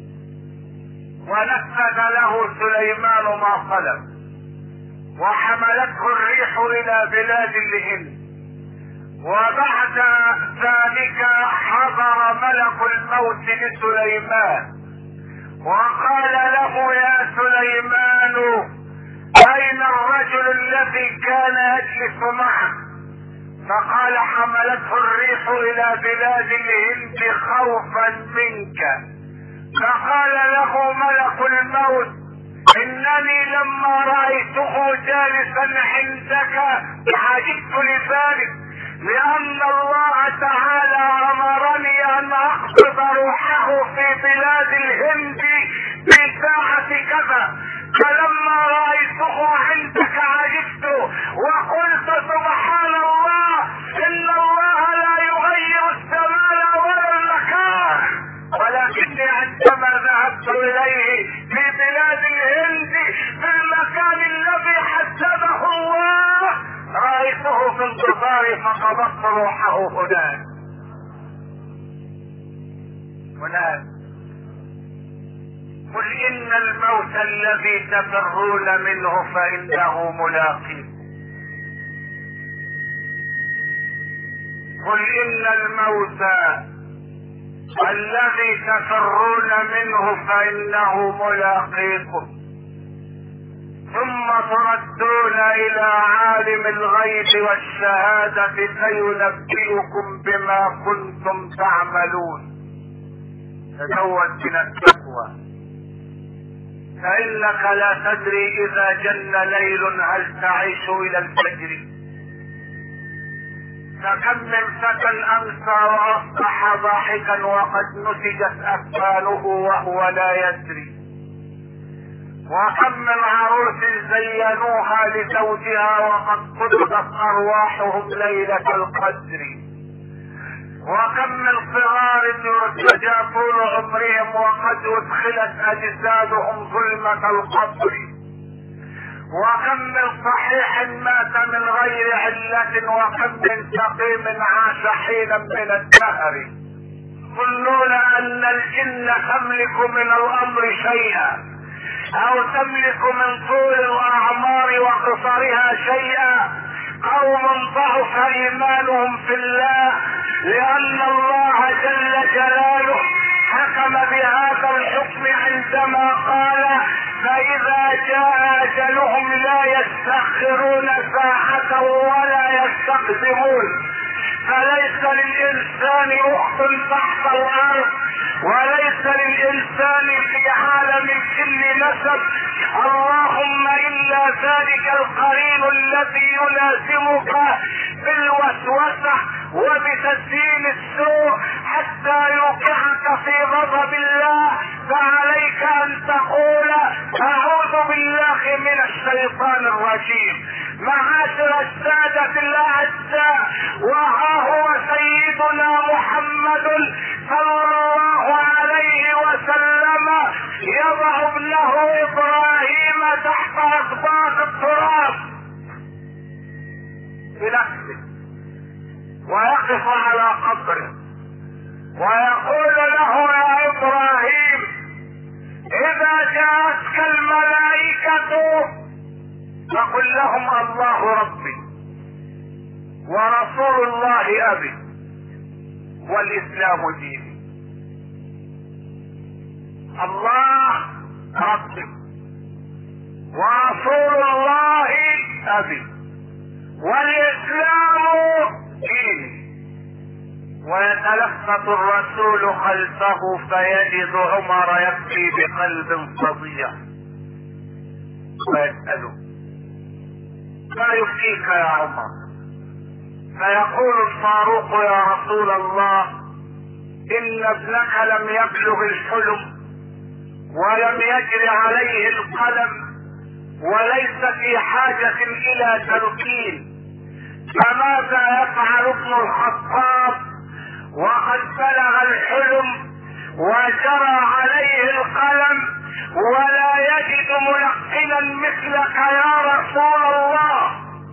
ونفذ له سليمان ما طلب، وحملته الريح الى بلاد الهند. وبعد ذلك حضر ملك الموت لسليمان وقال له: يا سليمان، اين الرجل الذي كان يجلس معك؟ فقال: حملته الريح الى بلاد الهند خوفا منك. فقال له ملك الموت: انني لما رأيته جالسا عندك عجبت لذلك، لان الله تعالى امرني ان اقبض روحه في بلاد الهند في ساعة كذا، فلما رأيته عندك عجبت وقلت: سبحان الله، ان الله لا يغير الزمان ولا المكان. ولكني عندما ذهبت اليه في بلاد الهند في المكان الذي حدده الله رأيته في انتظاري فقبضت روحه هناك. هناك قل ان الموت الذي تفرون منه فانه ملاقيكم. قل ان الموت الذي تفرون منه فانه ملاقيكم، ثم تردون الى عالم الغيب والشهادة فينبئكم بما كنتم تعملون. تزود من التقوى، فانك لا تدري اذا جن ليل هل تعيش الى الفجر. فكم من فتى امسى واصبح ضاحكا وقد نسجت اكفانه وهو لا يدري. وكم من عروس زينوها لزوجها وقد قبضت ارواحهم ليلة القدر. وكم من صغار يرتجى طول عمرهم وقد ادخلت اجسادهم ظلمة القبر. وكم من صحيح مات من غير علة، وكم من سقيم عاش حينا من الدهر. يظنون ان الجن تملك من الامر شيئا، او تملك من طول الاعمار وقصرها شيئا. قوم ضعف ايمانهم في الله، لان الله جل جلاله حكم بهذا الحكم عندما قال فاذا جاء اجلهم لا يستأخرون ساعة ولا يستقدمون. فليس للانسان اخت تحت الارض، وليس للانسان في عالم الجن نسب، اللهم الا ذلك القرين الذي يلازمك بالوسوسة وبتزيين السوء حتى يوقعك في غضب الله. فعليك ان تقول اعوذ بالله من الشيطان الرجيم. معاشر السادة الاعزاء، وها هو سيدنا محمد صلى الله عليه وسلم يضع ابنه ابراهيم تحت اطباق التراب بنفسه، ويقف على قبره ويقول له يا ابراهيم اذا جاءتك الملائكة فقل لهم الله ربي ورسول الله ابي والاسلام ديني. الله ربي ورسول الله ابي والاسلام ديني. ويتلفت الرسول خلفه فيجد عمر يبكي بقلب فظيع ويسأله ما يبكيك يا عمر؟ فيقول الفاروق يا رسول الله ان ابنك لم يبلغ الحلم ولم يجر عليه القلم وليس في حاجة الى تلقين، فماذا يفعل ابن الخطاب وقد بلغ الحلم وجرى عليه القلم ولا يجد ملقنا مثلك يا رسول الله؟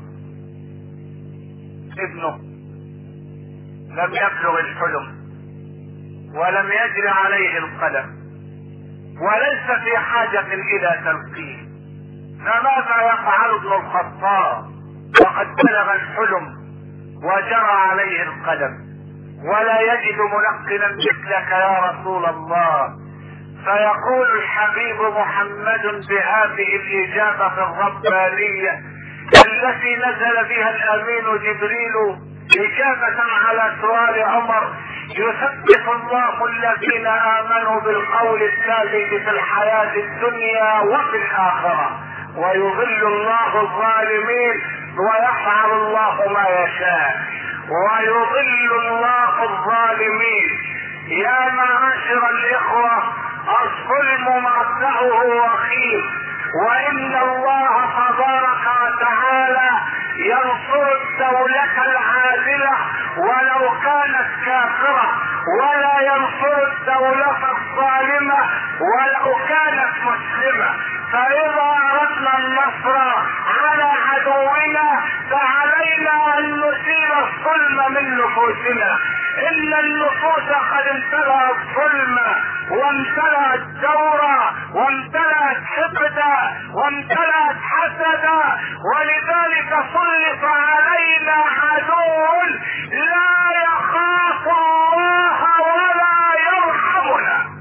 ابنه لم يبلغ الحلم ولم يجري عليه القلم وليس في حاجة الى تلقين، فماذا يفعل ابن الخطاب وقد بلغ الحلم وجرى عليه القلم ولا يجد ملقنا مثلك يا رسول الله؟ فيقول الحبيب محمد بهذه الإجابة الربانية التي نزل بها الأمين جبريل إجابة على سؤال عمر: يثبت الله الذين آمنوا بالقول الثابت في الحياة الدنيا وفي الآخرة، ويضل الله الظالمين ويفعل الله ما يشاء. ويضل الله الظالمين. يا معاشر الإخوة، الظلم مبدأه وخيم، وإن الله تبارك وتعالى ينصر الدولة العادلة ولو كانت كافرة، ولا ينصر الدولة الظالمة ولو كانت مسلمة. فإذا أردنا النصر على عدونا فعلينا أن نزيل الظلم من نفوسنا. إن النفوس قد امتلأت ظلما وامتلأت جورا وامتلأت حقدا وامتلأت حسدا، ولذلك سلط علينا عدو لا يخاف الله ولا يرحمنا.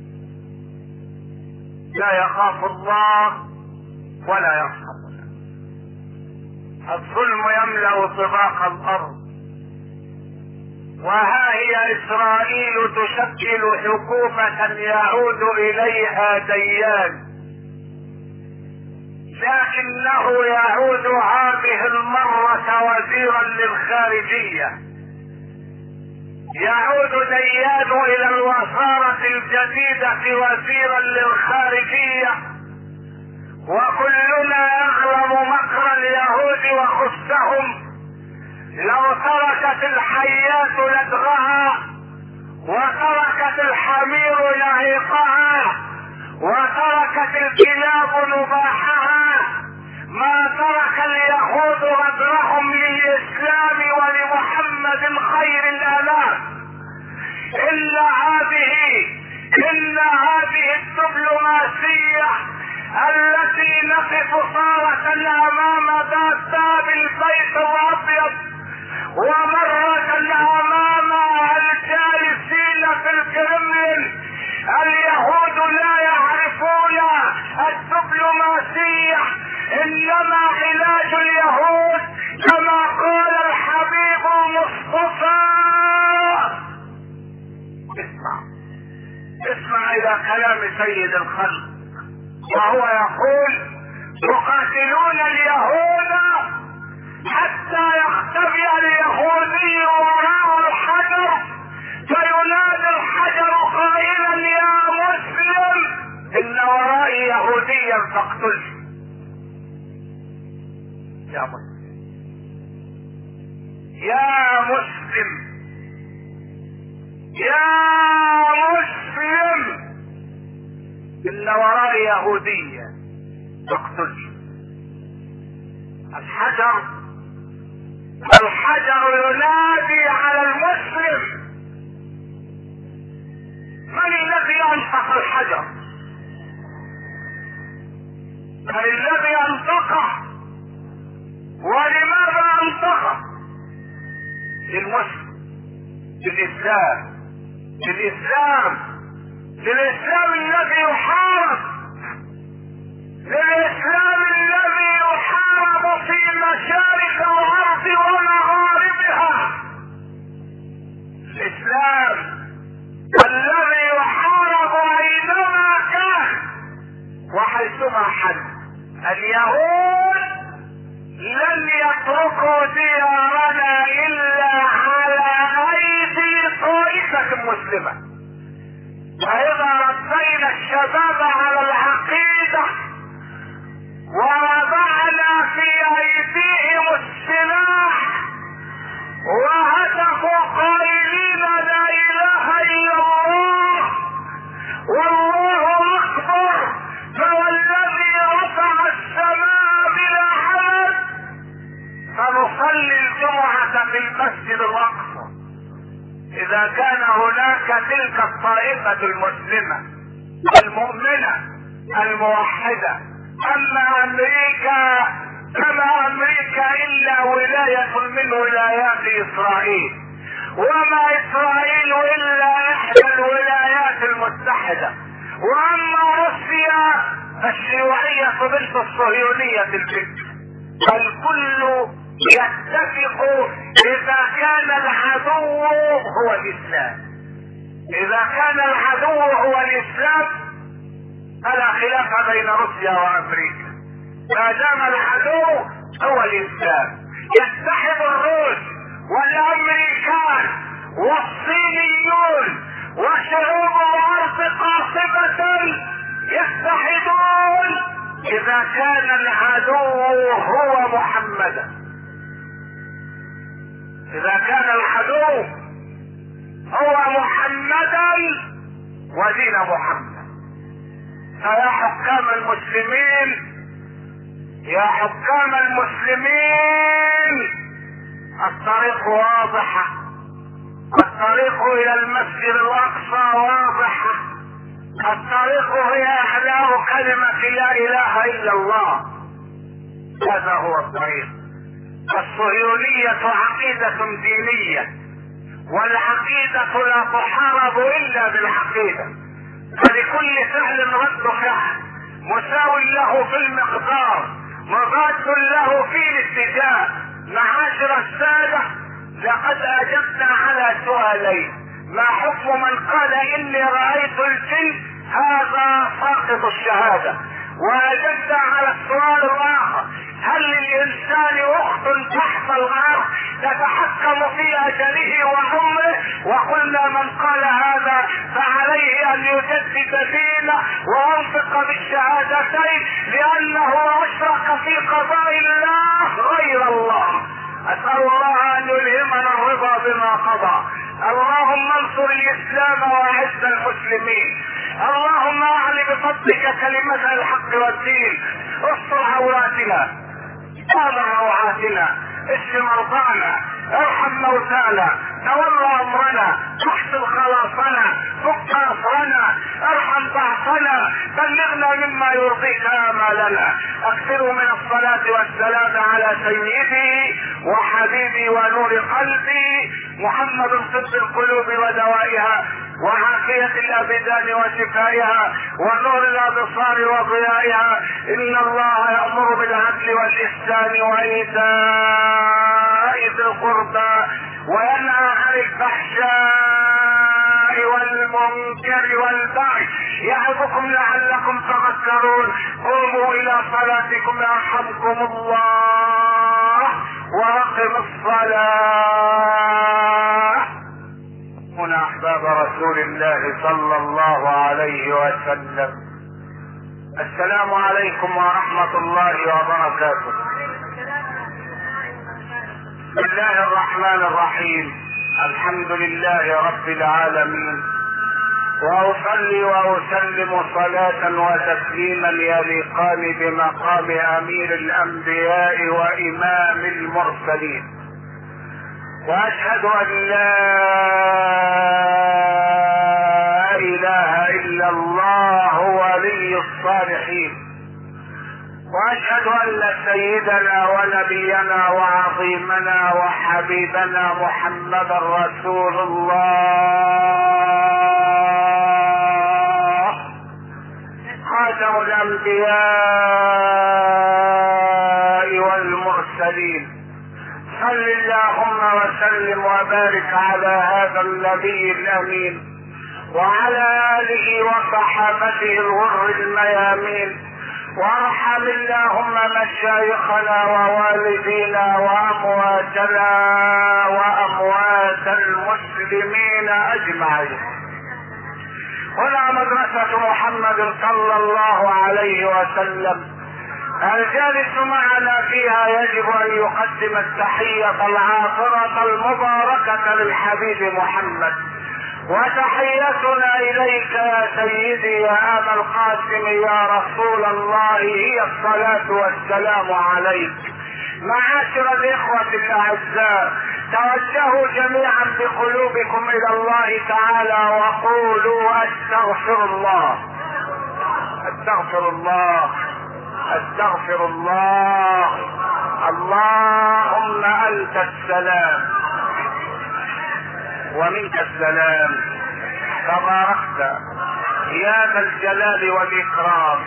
لا يخاف الله ولا يرحمنا. الظلم يملأ طباق الأرض، وها هي إسرائيل تشكل حكومة يعود إليها ديان، لكنه يعود هذه المرة وزيرا للخارجية. يعود ديان إلى الوزارة الجديدة وزيرا للخارجية، وكلنا يعلم مكر اليهود وخبثهم. لو تركت الحيات لدغها وتركت الحمير نعيقها وتركت الكلاب نباحها ما ترك اليهود غدرهم للإسلام ولمحمد خير الآلاف. إلا هذه إلا هذه الدبلوماسية التي الذي نقف صارة امام باب البيت الابيض ومرة امام الجالسين في الكرملين. اليهود لا يعرفون الدبلوماسية، انما علاج اليهود كما قال الحبيب مصطفى. اسمع اسمع الى كلام سيد الخلق وهو يقول: تقاتلون اليهود حتى يختفي اليهودي وراء الحجر فينادي الحجر قائلا: يا مسلم ان ورائي يهوديا فاقتله. يا مسلم يا مسلم يا مسلم ان ورائي يهوديا فاقتله. الحجر الحجر ينادي على المسلم. من الذي انطق الحجر؟ من الذي انطقه؟ ولماذا انطقه؟ للمسلم، للاسلام، للاسلام للاسلام الذي يحارب، للاسلام الذي يحارب في مشارق الارض ومغاربها، الاسلام الذي يحارب اينما كان وحيثما حل. اليهود لن يتركوا ديارنا الا على ايدي طائفة مسلمة. واذا ربينا الشباب على العقيدة ووضعنا في ايديهم السلاح وهتفوا قائلين: لا اله الا الله والله اكبر، فوالذي رفع السماء بلا عمد، فنصلي الجمعة في المسجد الاقصى اذا كان هناك تلك الطائفة المسلمة المؤمنة الموحدة. اما امريكا كما امريكا الا ولاية من ولايات اسرائيل، وما اسرائيل الا احدى الولايات المتحدة. واما روسيا فالشيوعية بنت الصهيونية البنت. الكل يتفق اذا كان العدو هو الاسلام. اذا كان العدو هو الاسلام فلا خلاف بين روسيا وامريكا. ما دام العدو هو الاسلام يتحد الروس والامريكان والصينيون وشعوب الارض قاصفة يتحدون اذا كان العدو هو محمدا. اذا كان العدو هو محمدا ودين محمد. فيا حكام المسلمين يا حكام المسلمين الطريق واضحة، الطريق الى المسجد الاقصى واضحة، الطريق هي اعلاء كلمة لا اله الا الله. هذا هو الطريق. الصهيونية عقيدة دينية، والعقيدة لا تحارب الا بالعقيدة. فلكل فعل رد فعل مساو له في المقدار مضاد له في الاتجاه. معاشر السادة، لقد اجبنا على سؤالين: ما حكم من قال اني رأيت الجن؟ هذا ساقط الشهادة. واجبنا على السؤال الاخر: هل للانسان اخت تحت الارض تتحكم في اجله وعمره؟ وقلنا من قال هذا فعليه ان يجدد دينه وينطق بالشهادتين، لانه اشرك في قضاء الله غير الله. اسال الله ان يلهمنا الرضا بما قضى. اللهم انصر الاسلام واعز المسلمين. اللهم اعل بفضلك كلمة الحق والدين. استر عوراتنا، امن روعاتنا، اشف مرضانا، ارحم موتانا، تولى امرنا، احسن خلاصنا، فك اسرنا، ارحم ضعفنا، بلغنا مما يرضيك امالنا. اكثروا من الصلاة والسلام على سيدي وحبيبي ونور قلبي محمد طب القلوب ودوائها وعافية الابدان وشفائها ونور الابصار وضيائها. ان الله يأمر بالعدل والاحسان وايتاء ذي القربى وينهى عن الفحشاء والمنكر والبغي يعظكم لعلكم تذكرون. قوموا الى صلاتكم يرحمكم الله واقم الصلاة. هنا احباب رسول الله صلى الله عليه وسلم، السلام عليكم ورحمة الله وبركاته. بسم الله الرحمن الرحيم، الحمد لله رب العالمين، واصلي واسلم صلاة وتسليما يليقان بمقام امير الانبياء وامام المرسلين، واشهد ان لا اله الا الله ولي الصالحين، واشهد ان سيدنا ونبينا وعظيمنا وحبيبنا محمدا رسول الله خاتم الانبياء والمرسلين. صل اللهم وسلم وبارك على هذا النبي الامين وعلى اله وصحابته الغر الميامين، وارحم اللهم مشايخنا ووالدينا وامواتنا واموات المسلمين اجمعين. هنا مدرسة محمد صلى الله عليه وسلم، الجالس معنا فيها يجب ان يقدم التحية العاطرة المباركة للحبيب محمد، وتحيتنا اليك يا سيدي يا ابا القاسم يا رسول الله هي الصلاة والسلام عليك. معاشر الاخوة الاعزاء، توجهوا جميعا بقلوبكم الى الله تعالى وقولوا استغفر الله استغفر الله استغفر الله. اللهم انت السلام ومنك السلام، تباركت يا ذا الجلال والاكرام.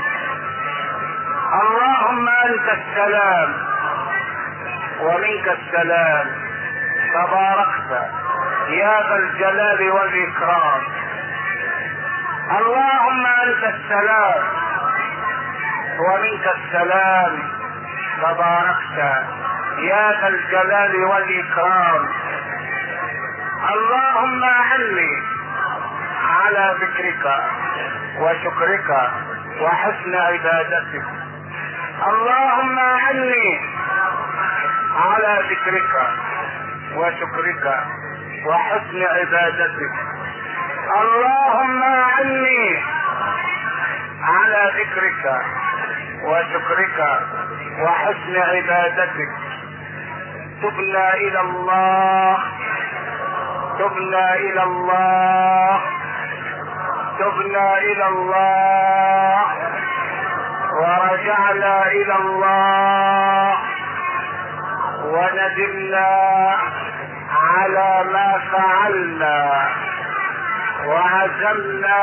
اللهم انت السلام ومنك السلام، تباركت يا ذا الجلال والاكرام. اللهم انت السلام ومنك السلام، تباركت يا ذا الجلال والاكرام. اللهم اعني على ذكرك وشكرك وحسن عبادتك. اللهم اعني على ذكرك وشكرك وحسن عبادتك. اللهم اعني على ذكرك وشكرك وحسن عبادتك. تبنا الى الله تبنا الى الله تبنا الى الله ورجعنا الى الله وندمنا على ما فعلنا وعزمنا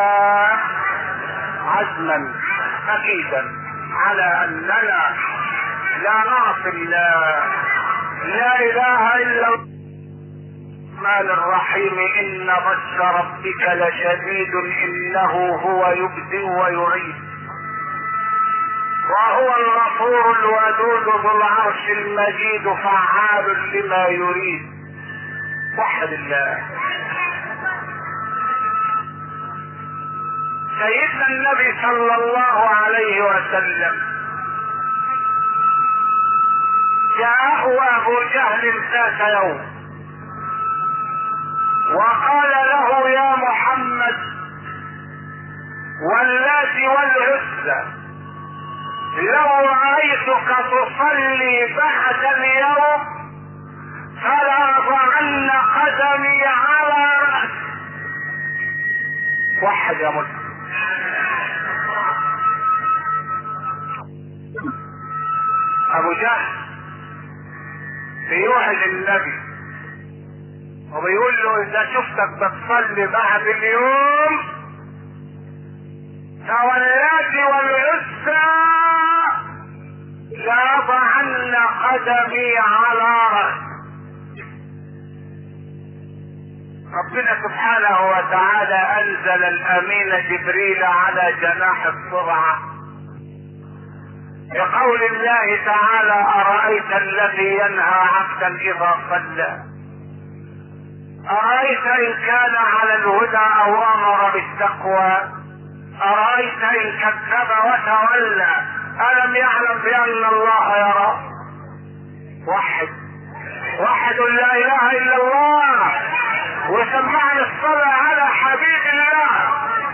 عزما اكيدا على اننا لا نعصي الله. لا اله الا الله الرحمن الرحيم. ان بطش ربك لشديد انه هو يبدئ ويعيد وهو الغفور الودود ذو العرش المجيد فعال لما يريد. وحد الله. سيدنا النبي صلى الله عليه وسلم جاءه ابو جهل ذات يوم وقال له يا محمد واللات والعزى لو رأيتك تصلي بعد اليوم فلا أضعن قدمي على رأسي. وحد يا مسلم. أبو جهل بيوعد النبي وبيقول له إذا شفتك بتصلي بعد اليوم فوالذي والعزى لأضعن قدمي على رأسي. ربنا سبحانه وتعالى أنزل الأمين جبريل على جناح السرعة بقول الله تعالى أرأيت الذي ينهى عبدا إذا صلى أرأيت إن كان على الهدى أو أمر بالتقوى أرأيت إن كذب وتولى ألم يعلم بأن الله يرى. وحد وحد لا إله إلا الله وسمعنا الصلاة على حبيب الله.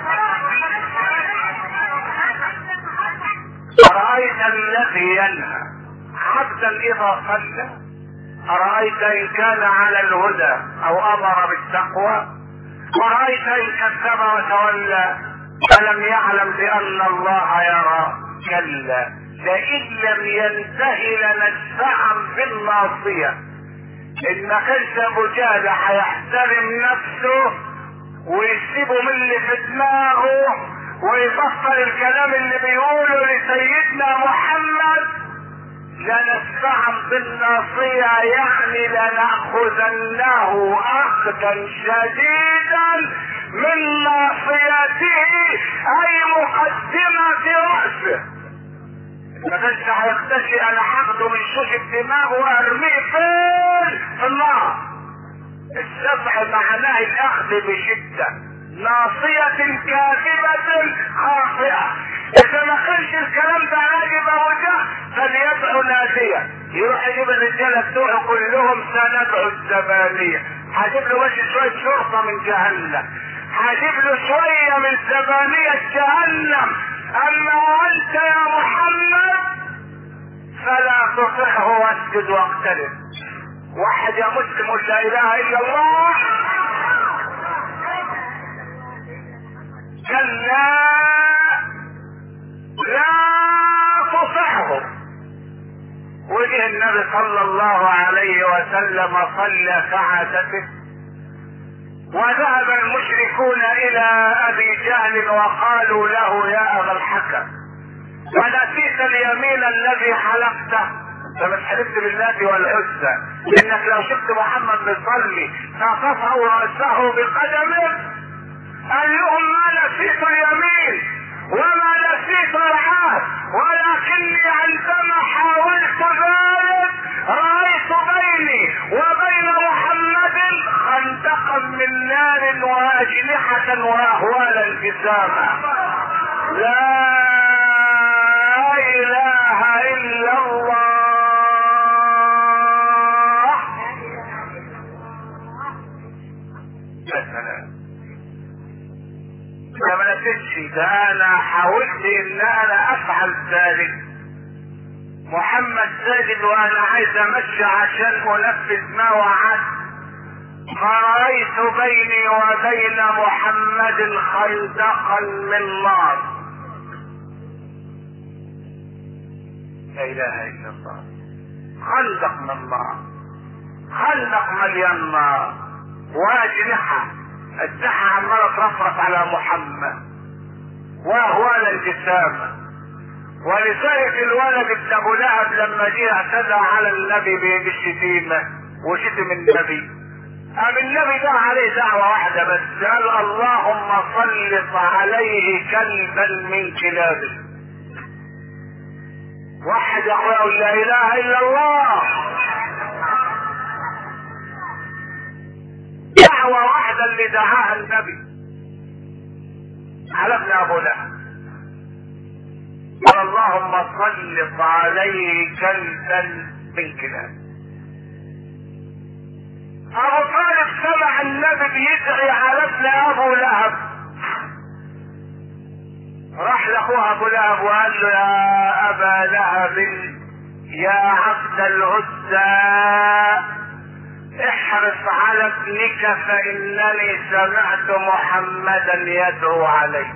أرأيت الذي ينهى عبدا إذا صلى أرأيت إن كان على الهدى أو أمر بالتقوى أرأيت إن كذب وتولى ألم يعلم بأن الله يرى. كلا لئن لم ينتهي لنسفعا بالناصية. إن ما كانش أبو جهل هيحترم نفسه ويسيبه من اللي في دماغه ويبطل الكلام اللي بيقوله لسيدنا محمد لنسفعا بالناصية، يعني لنأخذنه أخذا شديدا من ناصيته أي مقدمة رأسه. ما كانش هيختشي انا هاخده من شوش الدماغ وارميه فين في النار. السفع معناه الاخذ بشدة ناصية كاذبة خاطئة. اذا ما كانش الكلام ده عاجب ابو جهل فليدعو نادية يروح يجيب الرجاله بتوعه كلهم سندعو الزبانية. هجيب له بس شوية شرطة من جهنم، هجيب له شوية من زبانية جهنم. اما انت يا محمد فلا تطعه واسجد واقترب. واحد يا مسلم لا اله الا الله. كلا لا تطعه. وجه النبي صلى الله عليه وسلم صلى سعادته وذهب المشركون الى ابي جهل وقالوا له يا ابا الحكم ونسيت اليمين الذي حلفته. انت مش حلفت بالله والعزى انك لو شفت محمد بيصلي فقطع راسه بقدمه. قال لهم ما نسيت اليمين وما نسيت العهد ولكني عندما حاولت ذلك رايت بيني وبين محمد خندقا من نار واجنحة واهوالا جساما. لا اله الا الله. يا سلام. ده ما نسيتش، ده انا حاولت ان انا افعل ذلك. محمد ساجد وانا عايز امشي عشان انفذ ما وعدت فرأيت بيني وبين محمد خندقا من نار. لا اله الا الله. خندق من نار، خندق مليان نار واجنحة السحة عمالة ترفرف على محمد واهوال الجسامة. ولذلك الولد ابن ابو لهب لما جه اعتدى على النبي بالشتيمة وشتم النبي قام النبي دعا عليه دعوة واحدة بس، قال اللهم سلط عليه كلبا من كلابه. واحد يقول لا اله الا الله. دعوة واحدة اللي دعاها النبي على ابن ابو لهب، قال اللهم سلط عليه كلبا من كلابه. ابو طالب سمع النبي بيدعي على ابن ابو لهب، راح لاخوه ابو لهب وقال له يا ابا لهب يا عبد العزى احرص على ابنك فانني سمعت محمدا يدعو عليه.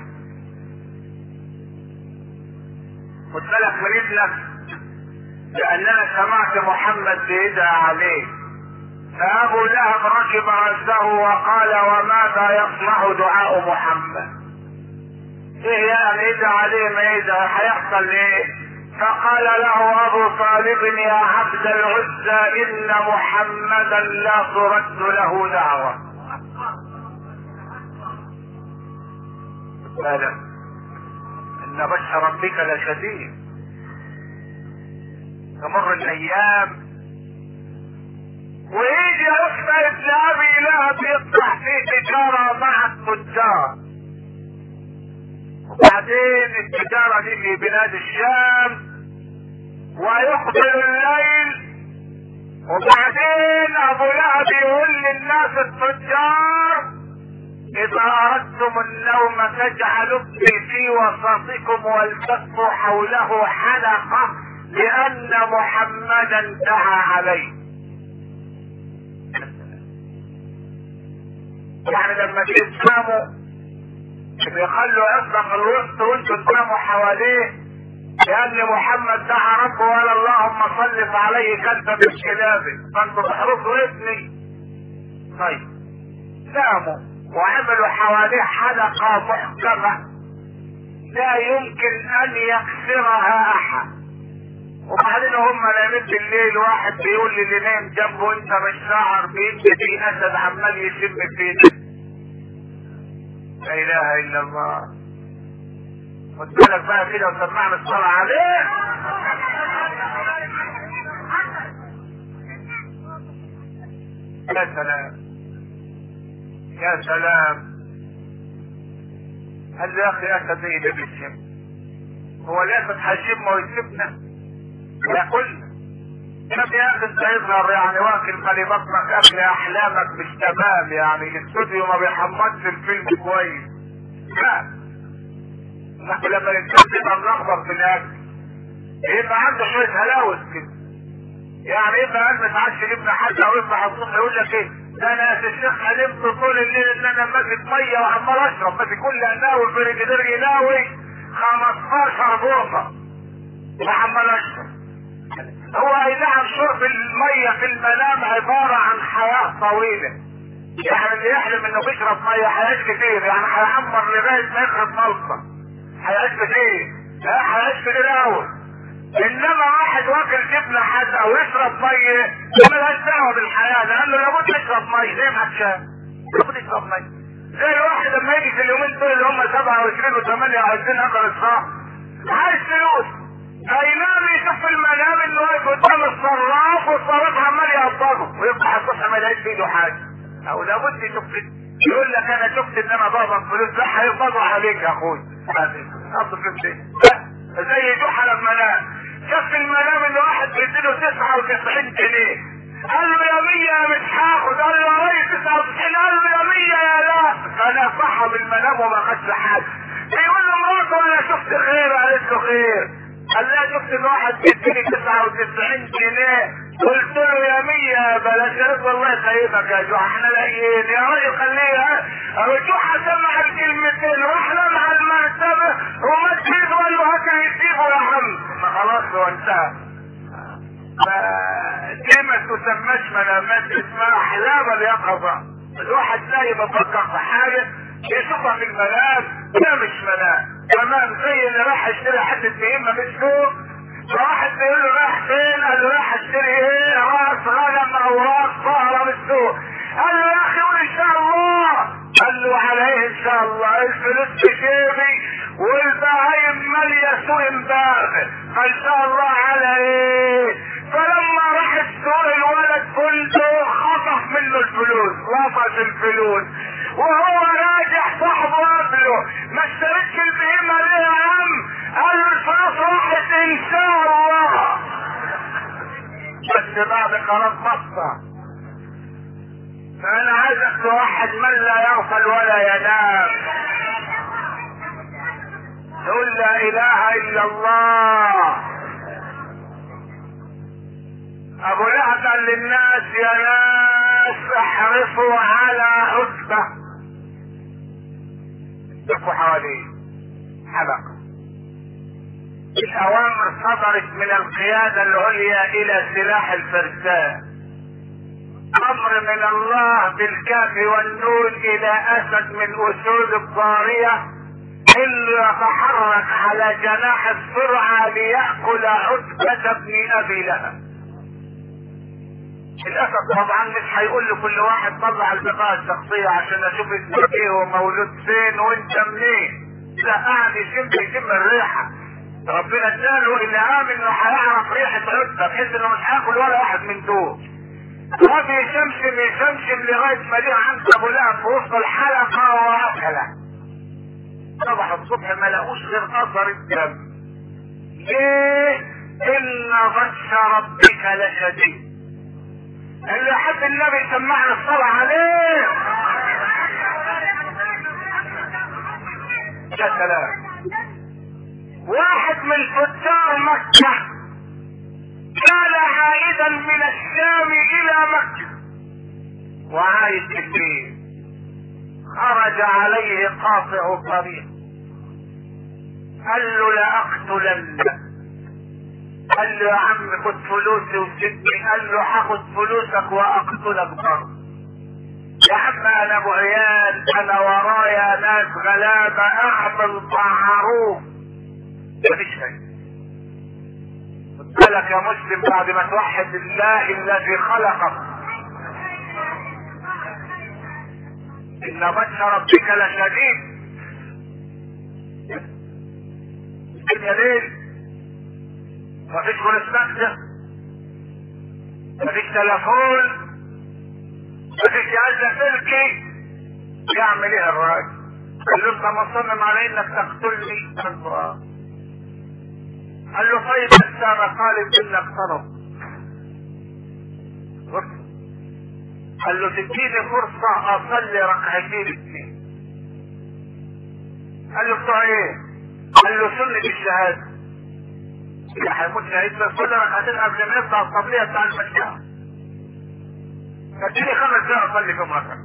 خد بالك من ابنك لاننا سمعت محمد بيدعى عليه. فابو لهب ركب راسه وقال وماذا يصنع دعاء محمد؟ ايه يعني يدعى عليه ما يدعى هيحصل ايه؟ فقال له ابو طالب يا عبد العزى ان محمدا لا ترد له دعوة. بالك ان بطش ربك لشديد. تمر الايام ويجي يخبر ابن ابي لهب يطلع في تجارة مع التجار، وبعدين التجارة دي في بلاد الشام ويقبل الليل، وبعدين ابو لهب يقول للناس التجار اذا اردتم النوم فاجعلوا ابني في وسطكم والتفوا حوله حلقة لان محمدا دعا عليه. يعني لما تناموا بيخلوا يسبق الوسط وانتوا تناموا حواليه لان محمد دعا ربه وقال اللهم صلف عليه كلب من كلابه فانتوا تحرسوا ابني. طيب ناموا وعملوا حواليه حلقة محكمة لا يمكن ان يكسرها احد. وبعدين هم نايمين بالليل واحد بيقول لي اللي نايم جنبه انت مش شاعر بان في اسد عمال يشم فينا. لا اله الا الله. خد بالك بقى كده وسمعنا الصلاة عليه. يا سلام يا سلام. قال له يا اخي اسد ايه اللي بيشم؟ هو الاسد هيشم ويسيبنا؟ ياكلنا. طب يا اخي انت يظهر يعني واكل مالي بطنك اكل احلامك مش تمام، يعني الاستوديو ما بيحمضش الفيلم كويس. لا نحن لما الانسان يبقى ملخبط في الاكل يبقى عنده شويه هلاوس كده، يعني يبقى قاعد متعشى جبنا حد او يصبح الصبح يقول لك ايه ده انا يا الشيخ حلمت طول الليل ان انا ماسك ميه وعمال اشرب بس كل اناوي في الجدار يناوي خمستاشر بوصه وعمال اشرب. هو اي نعم شرب الميه في المنام عباره عن حياه طويله، يعني اللي يحلم انه بيشرب ميه هيعيش كتير، يعني هيعمر لغايه ما يخرب ملصق هيعيش كتير. لا هيعيش كتير قوي. انما واحد واكل جبنه حد او يشرب ميه ملهاش دعوه بالحياه لانه لابد يشرب ميه زي ما عشان لابد يشرب ميه. زي الواحد لما يجي في اليومين دول اللي هم سبعة وعشرين وثمانية وعشرين اخر الصباح عايز فلوس فينام يشوف في المنام انه واقف قدام الصراف والصراف عمال يقبضه ويفتح الصبح ما يلاقيش في ايده حاجه او لابد يشوف يقول لك انا شفت ان انا بقبض فلوس لا هيقبضوا عليك يا اخوي. اصل فلوس زي جحا لما نام شاف في المنام ان واحد بيديله تسعة وتسعين جنيه قال له يا مية مش هاخد، قال له يا ريس تسعة وتسعين قال له يا مية يا لا. فانا صاحب المنام وما خدش حاجه. بيقول له مراته انا شفت خير، قالت له خير. قال لها شفت ان واحد بيديني تسعة وتسعين جنيه قلت له يا مية بلاش. قالت والله يخيبك يا جحا احنا لاقيين يا راجل خليها. جحا سمع الكلمتين راح لمع المرتبه ومد ايده وقال له هات يسيبه يا عم. خلاص هو انتهى. دي ما تسماش منامات اسمها احلام اليقظه. الواحد نايم بفكر في حاجه يشوفها في المنام ده مش منام تمام. زي اللي راح يشتري حته بهيمه من السوق فواحد بيقول له رايح فين؟ قال له رايح اشتري ايه؟ راس غنم او راس بقره من السوق. قال له يا اخي قول ان شاء الله. قال له على ايه ان شاء الله؟ الفلوس في جيبي والبهايم ماليه سوق امبارح. فان شاء الله على ايه؟ فلما راح السوق الولد كله خطف منه الفلوس لطش الفلوس وهو راجع صاحبه قبله ما اشتريتش البهيمه ليه يا عم؟ قال له الفلوس راحت ان شاء الله بس بعد خلاص مصة. فانا عايزك توحد من لا يغفل ولا ينام تقول لا اله الا الله. ابو لهب قال للناس يا ناس الناس احرصوا على عتبة. لفوا حواليه حلقة. الاوامر صدرت من القيادة العليا الى سلاح الفرسان. امر من الله بالكاف والنون الى اسد من اسود الضارية اللي يتحرك على جناح السرعة ليأكل عتبة ابن ابي لهب. الاسد طبعا مش هيقول لكل واحد طلع البطاقة الشخصية عشان اشوف اسمك ايه ومولود فين وانت منين. لا، قاعد يشم يشم الريحة. ربنا اداله الهام انه هيعرف ريحة عتبة بحيث انه مش هياكل ولا واحد من دول. هو يشمشم يشمشم لغاية ما جه عند ابو لهب في وسط الحلقة واكله. صبح الصبح ما لقوش غير اثر الدم. ليه؟ ان بطش ربك لشديد. اللي حد النبي سمعنا الصلاة عليه. يا سلام. واحد من تجار مكة كان عائدا من الشام الى مكة وعايد في البيت. خرج عليه قاطع الطريق قال له لاقتلنك. قال له يا عم خد فلوسي وسيبني. قال له هاخد فلوسك واقتلك برضه. يا عم انا ابو عيال، انا ورايا ناس غلابه اعمل معروف. مفيش شيء. قلت لك يا مسلم بعد ما توحد الله الذي خلقك ان بطش ربك لشديد. الدنيا ليل، مفيش كونسباكتة، مفيش تليفون، مفيش جهاز سلكي. يعمل ايه الراجل؟ قال له انت مصمم على انك تقتلني؟ قال له اه. قال له طيب انت طالب منك طلب. قال له تديني فرصة اصلي ركعتين اثنين. قال له بتوع ايه؟ قال له سنة الشهادة. اللي هيموت شهيد بس كل ركعتين قبل ما يبدا الصلية بتاع المشاعر. فاديني خمس دقايق اصلي فيهم ركعة.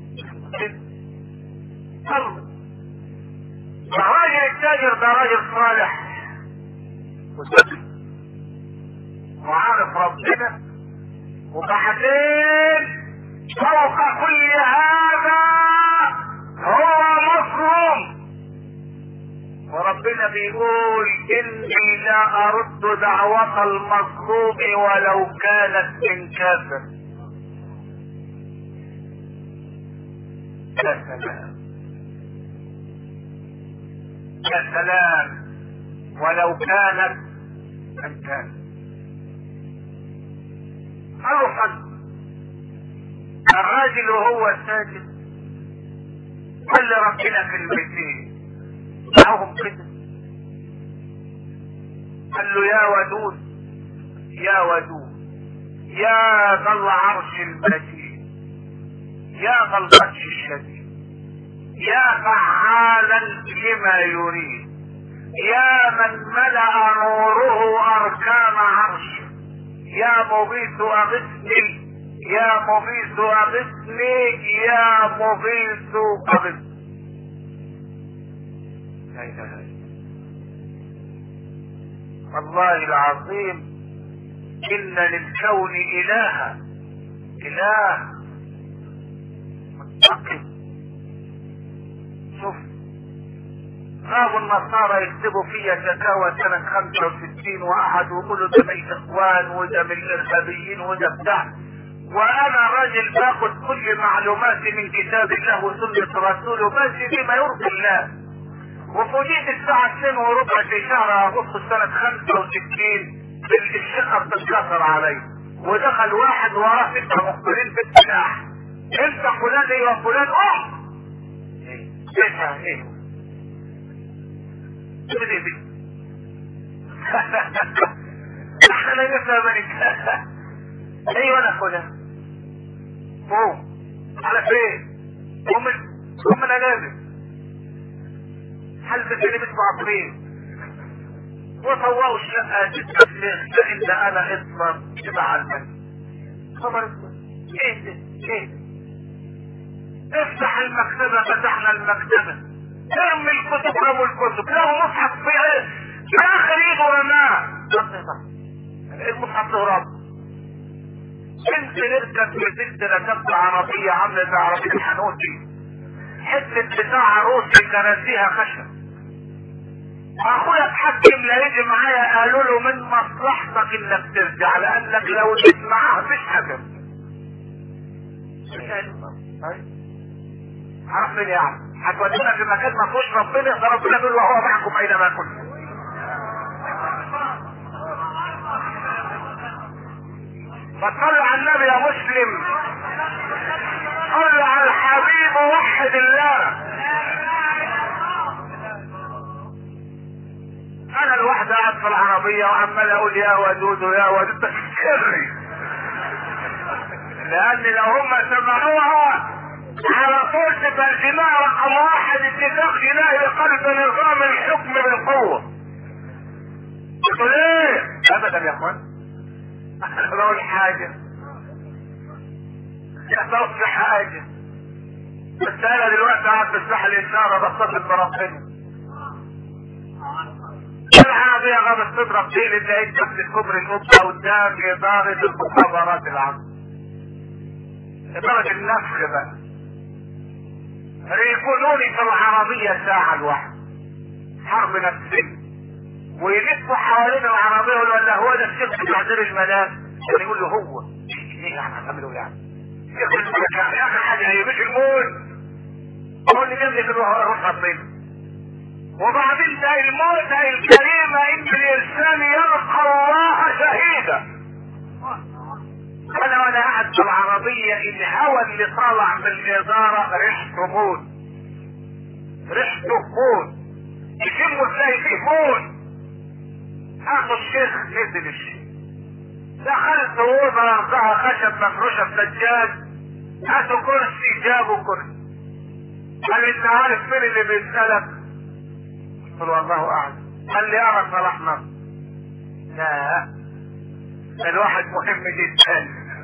الراجل التاجر ده راجل صالح وذكي وعارف ربنا، وبعدين فوق كل هذا هو مظلوم. وربنا بيقول اني لا ارد دعوة المظلوم ولو كانت من كافر. يا سلام يا سلام، ولو كانت من كافر. اروح الراجل وهو ساجد قال لربنا كلمتين معهم كده. قال له يا ودود يا ودود يا ذا العرش المجيد يا ذا البطش الشديد يا فعالا لما يريد يا من ملأ نوره اركان عرشه يا مغيث اغثني يا مغيث اغثني يا مغيث اغثني. لا اله الا الله. والله العظيم ان للكون الها اله متقي. شوف غابوا النصارى يكتبوا فيها شكاوى سنة خمسة وستين واحد ويقولوا ده من الاخوان وده من الارهابيين وده بتاع، وانا راجل باخد كل معلوماتي من كتاب الله وسنة رسوله بس بما يرضي الله. وفوجئت الساعة اثنين وربع في شهر اغسطس سنة خمسة وستين الشقة بتتكسر علي، ودخل واحد وراه ستة مقبلين بالسلاح. انت فلان ايه وفلان اه ايه ايه ايه دي احنا نفهم منك. ايوه انا فلان. قوم على فين؟ قوم قوم انا نازل حلبة اللي بتبع طريق وطوعوا الشقة تتفلغ لان انا اصلا تبع المن. خبر ايه ده؟ ايه ده؟ افتح المكتبة، فتحنا المكتبة، ارمي الكتب، رموا الكتب، له مصحف في ايه؟ في اخر ايده رماه. المصحف له رب. كنت نركب في ست ركبت عربية عاملة زي عربية الحنوتي، حتة بتاع روسي كراسيها خشب. اخويا اتحكم لا يجي معايا، قالوا له من مصلحتك انك ترجع لانك لو جيت معاه مش حكم. عرف مين يعني؟ هتودينا في مكان ما فيهوش ربنا، ده ربنا بيقول وهو معكم اينما كنتم. فصلوا على النبي يا مسلم، صلوا على الحبيب ووحد الله. انا الواحد قاعد في العربية وعمال اقول يا ودود يا ودود تذكرني، لان لو هم سمعوها على طول تترجمها رقم واحد اتفاق جنائي لقلب نظام الحكم بالقوة. تقول ايه؟ ابدا يا اخوان، انا بقول حاجة يحصل حاجة، بس انا دلوقتي قاعد بسلاح الانسان بتصل بربنا. العربية غابت تضرب ديل اللي تحت الكبر القبة قدام إدارة المخابرات العامة، إدارة النفخ بقى. يكونوني في العربية ساعة الواحد، حرب نفسية، ويلفوا حوالين العربية يقولوا ولا هو ده الشيخ بتاع دير الملاك؟ يعني يقول له هو ايه يعني هتعملوا يعني؟ شيخ الملاك يعني آخر حاجة هي مش الموت، هو اللي جاب لي في روح ربنا. وبعدين ده الموت الكريمة ان الانسان يلقى الله شهيدا. انا وانا قاعد في العربية الهوى اللي طالع من الادارة ريحته موت، ريحته موت، يشموا تلاقي فيه موت. اخو الشيخ نزل الشيخ، دخلت اوضه ارضها خشب مفروشه بسجاد، هاتوا كرسي، جابوا كرسي. قال لي انت عارف مين اللي بيسالك؟ قلت له والله اعلم. قال لي اعرف صلاح نصر. لا الواحد مهم جدا،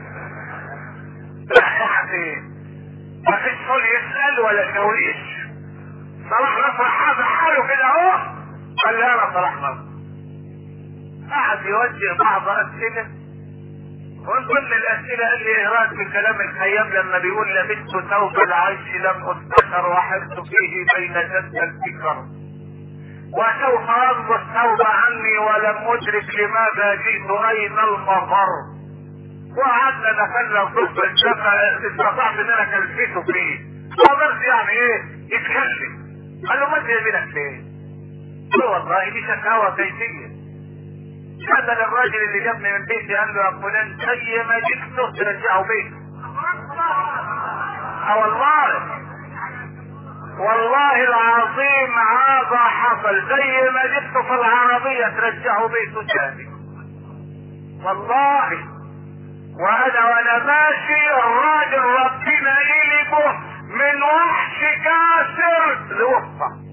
راح فين؟ ما فيش صول يسال ولا شويش. صلاح نصر حاجه حاله كده اهو. قال لي اعرف صلاح نصر. قعد يوجه بعض اسئله، ومن ضمن الاسئله قال لي اهراج من كلام الخيام لما بيقول لبست ثوب العيش لم استشر وحرت فيه بين جد الفكر، وسوف يرضى الثوب عني ولم ادرك لماذا جئت اين المفر. وقعدنا دخلنا صف الشقه، استطعت ان انا كلفته فيه، قدرت يعني ايه يتكلم. قال له ما انت يمينك ليه؟ قال له والله دي شكاوى كيفيه. هذا الراجل اللي جابني من بيتي قال له يا فلان زي ما جبته ترجعه بيته. اه والله والله العظيم هذا حصل، زي ما جبته في العربية ترجعه بيته ثاني والله. وانا وانا ماشي الراجل ربنا قلبه من وحش كاسر لوفة،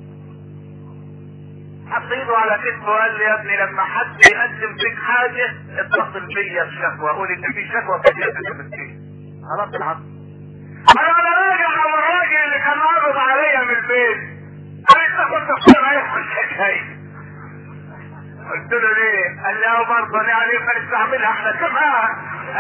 حط ايده على كتفه وقال لي يا ابني لما حد يقدم فيك حاجة اتصل بيا بشكوى، قول ان في شكوى في جهة المسكين. خلاص العصر انا انا راجع على الراجل اللي كان عارض عليا من البيت، قال لي انت كنت بتقول ايه حكاية؟ قلت له ليه؟ قال لي اه برضه انا عليه فنستعملها احنا كمان.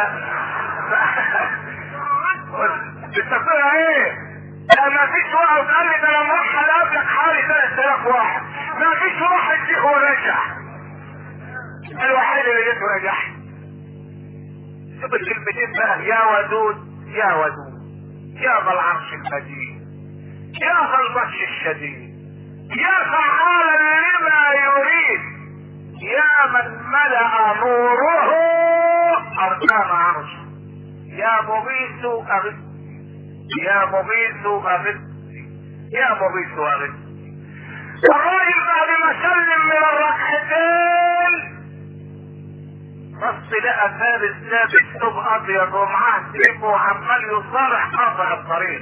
بتقولها ايه؟ لا ما فيش واحد قال لي ده انا مرحل قبلك حوالي ثلاث آلاف واحد، ما فيش واحد فيه هو رجع، الوحيد اللي جيته رجع. شوف الكلمتين بقى، يا ودود يا ودود يا ذا العرش المجيد يا ذا البطش الشديد يا فعالا لما يريد يا من ملأ نوره أركان عرشه يا مغيث أغث يا مغيث أغث يا مغيث أغث. الراجل بعد ما سلم من الركعتين بص لقى فارس لابس ثوب ابيض ومعاه سيف وعمال يصارع قاطع الطريق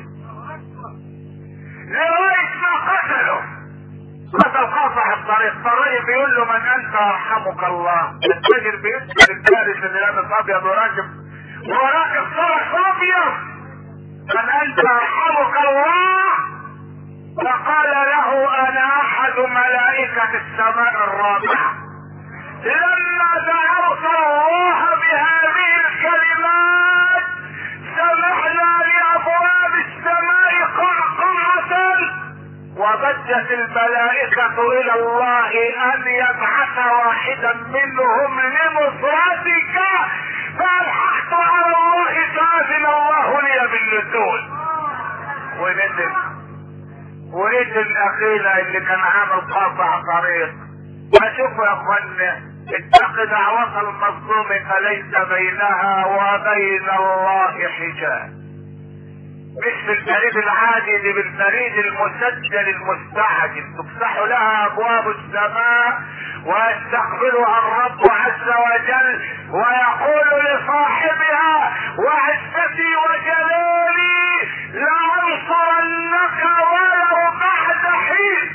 لغايه ما قتله، قتل قاطع الطريق. فالراجل بيقول له من انت يرحمك الله. التاجر بيسال الفارس اللي لابس ابيض وراكب وراك الصرح ابيض، من انت يرحمك الله؟ فقال له انا احد ملائكة السماء الرابعة. لما دعوت الله بهذه الكلمات سمعنا لابواب السماء قعقعة، وبدت الملائكة الى الله ان يبعث واحدا منهم لنصرتك، فالحقت على الله فاذن الله لي بالنزول. ونزل ونزل اخينا اللي كان عامل قاطع طريق. اشوفوا يا اخوانا، اتق دعوة المظلوم فليس بينها وبين الله حجاب. مش بالبريد العادي، دي بالبريد المسجل المستعجل، تفتح لها ابواب السماء ويستقبلها الرب عز وجل ويقول لصاحبها وعزتي وجلالي لانصرنك ولو بعد حين.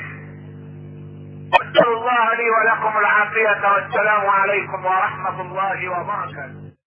اسال الله لي ولكم العافية والسلام عليكم ورحمة الله وبركاته.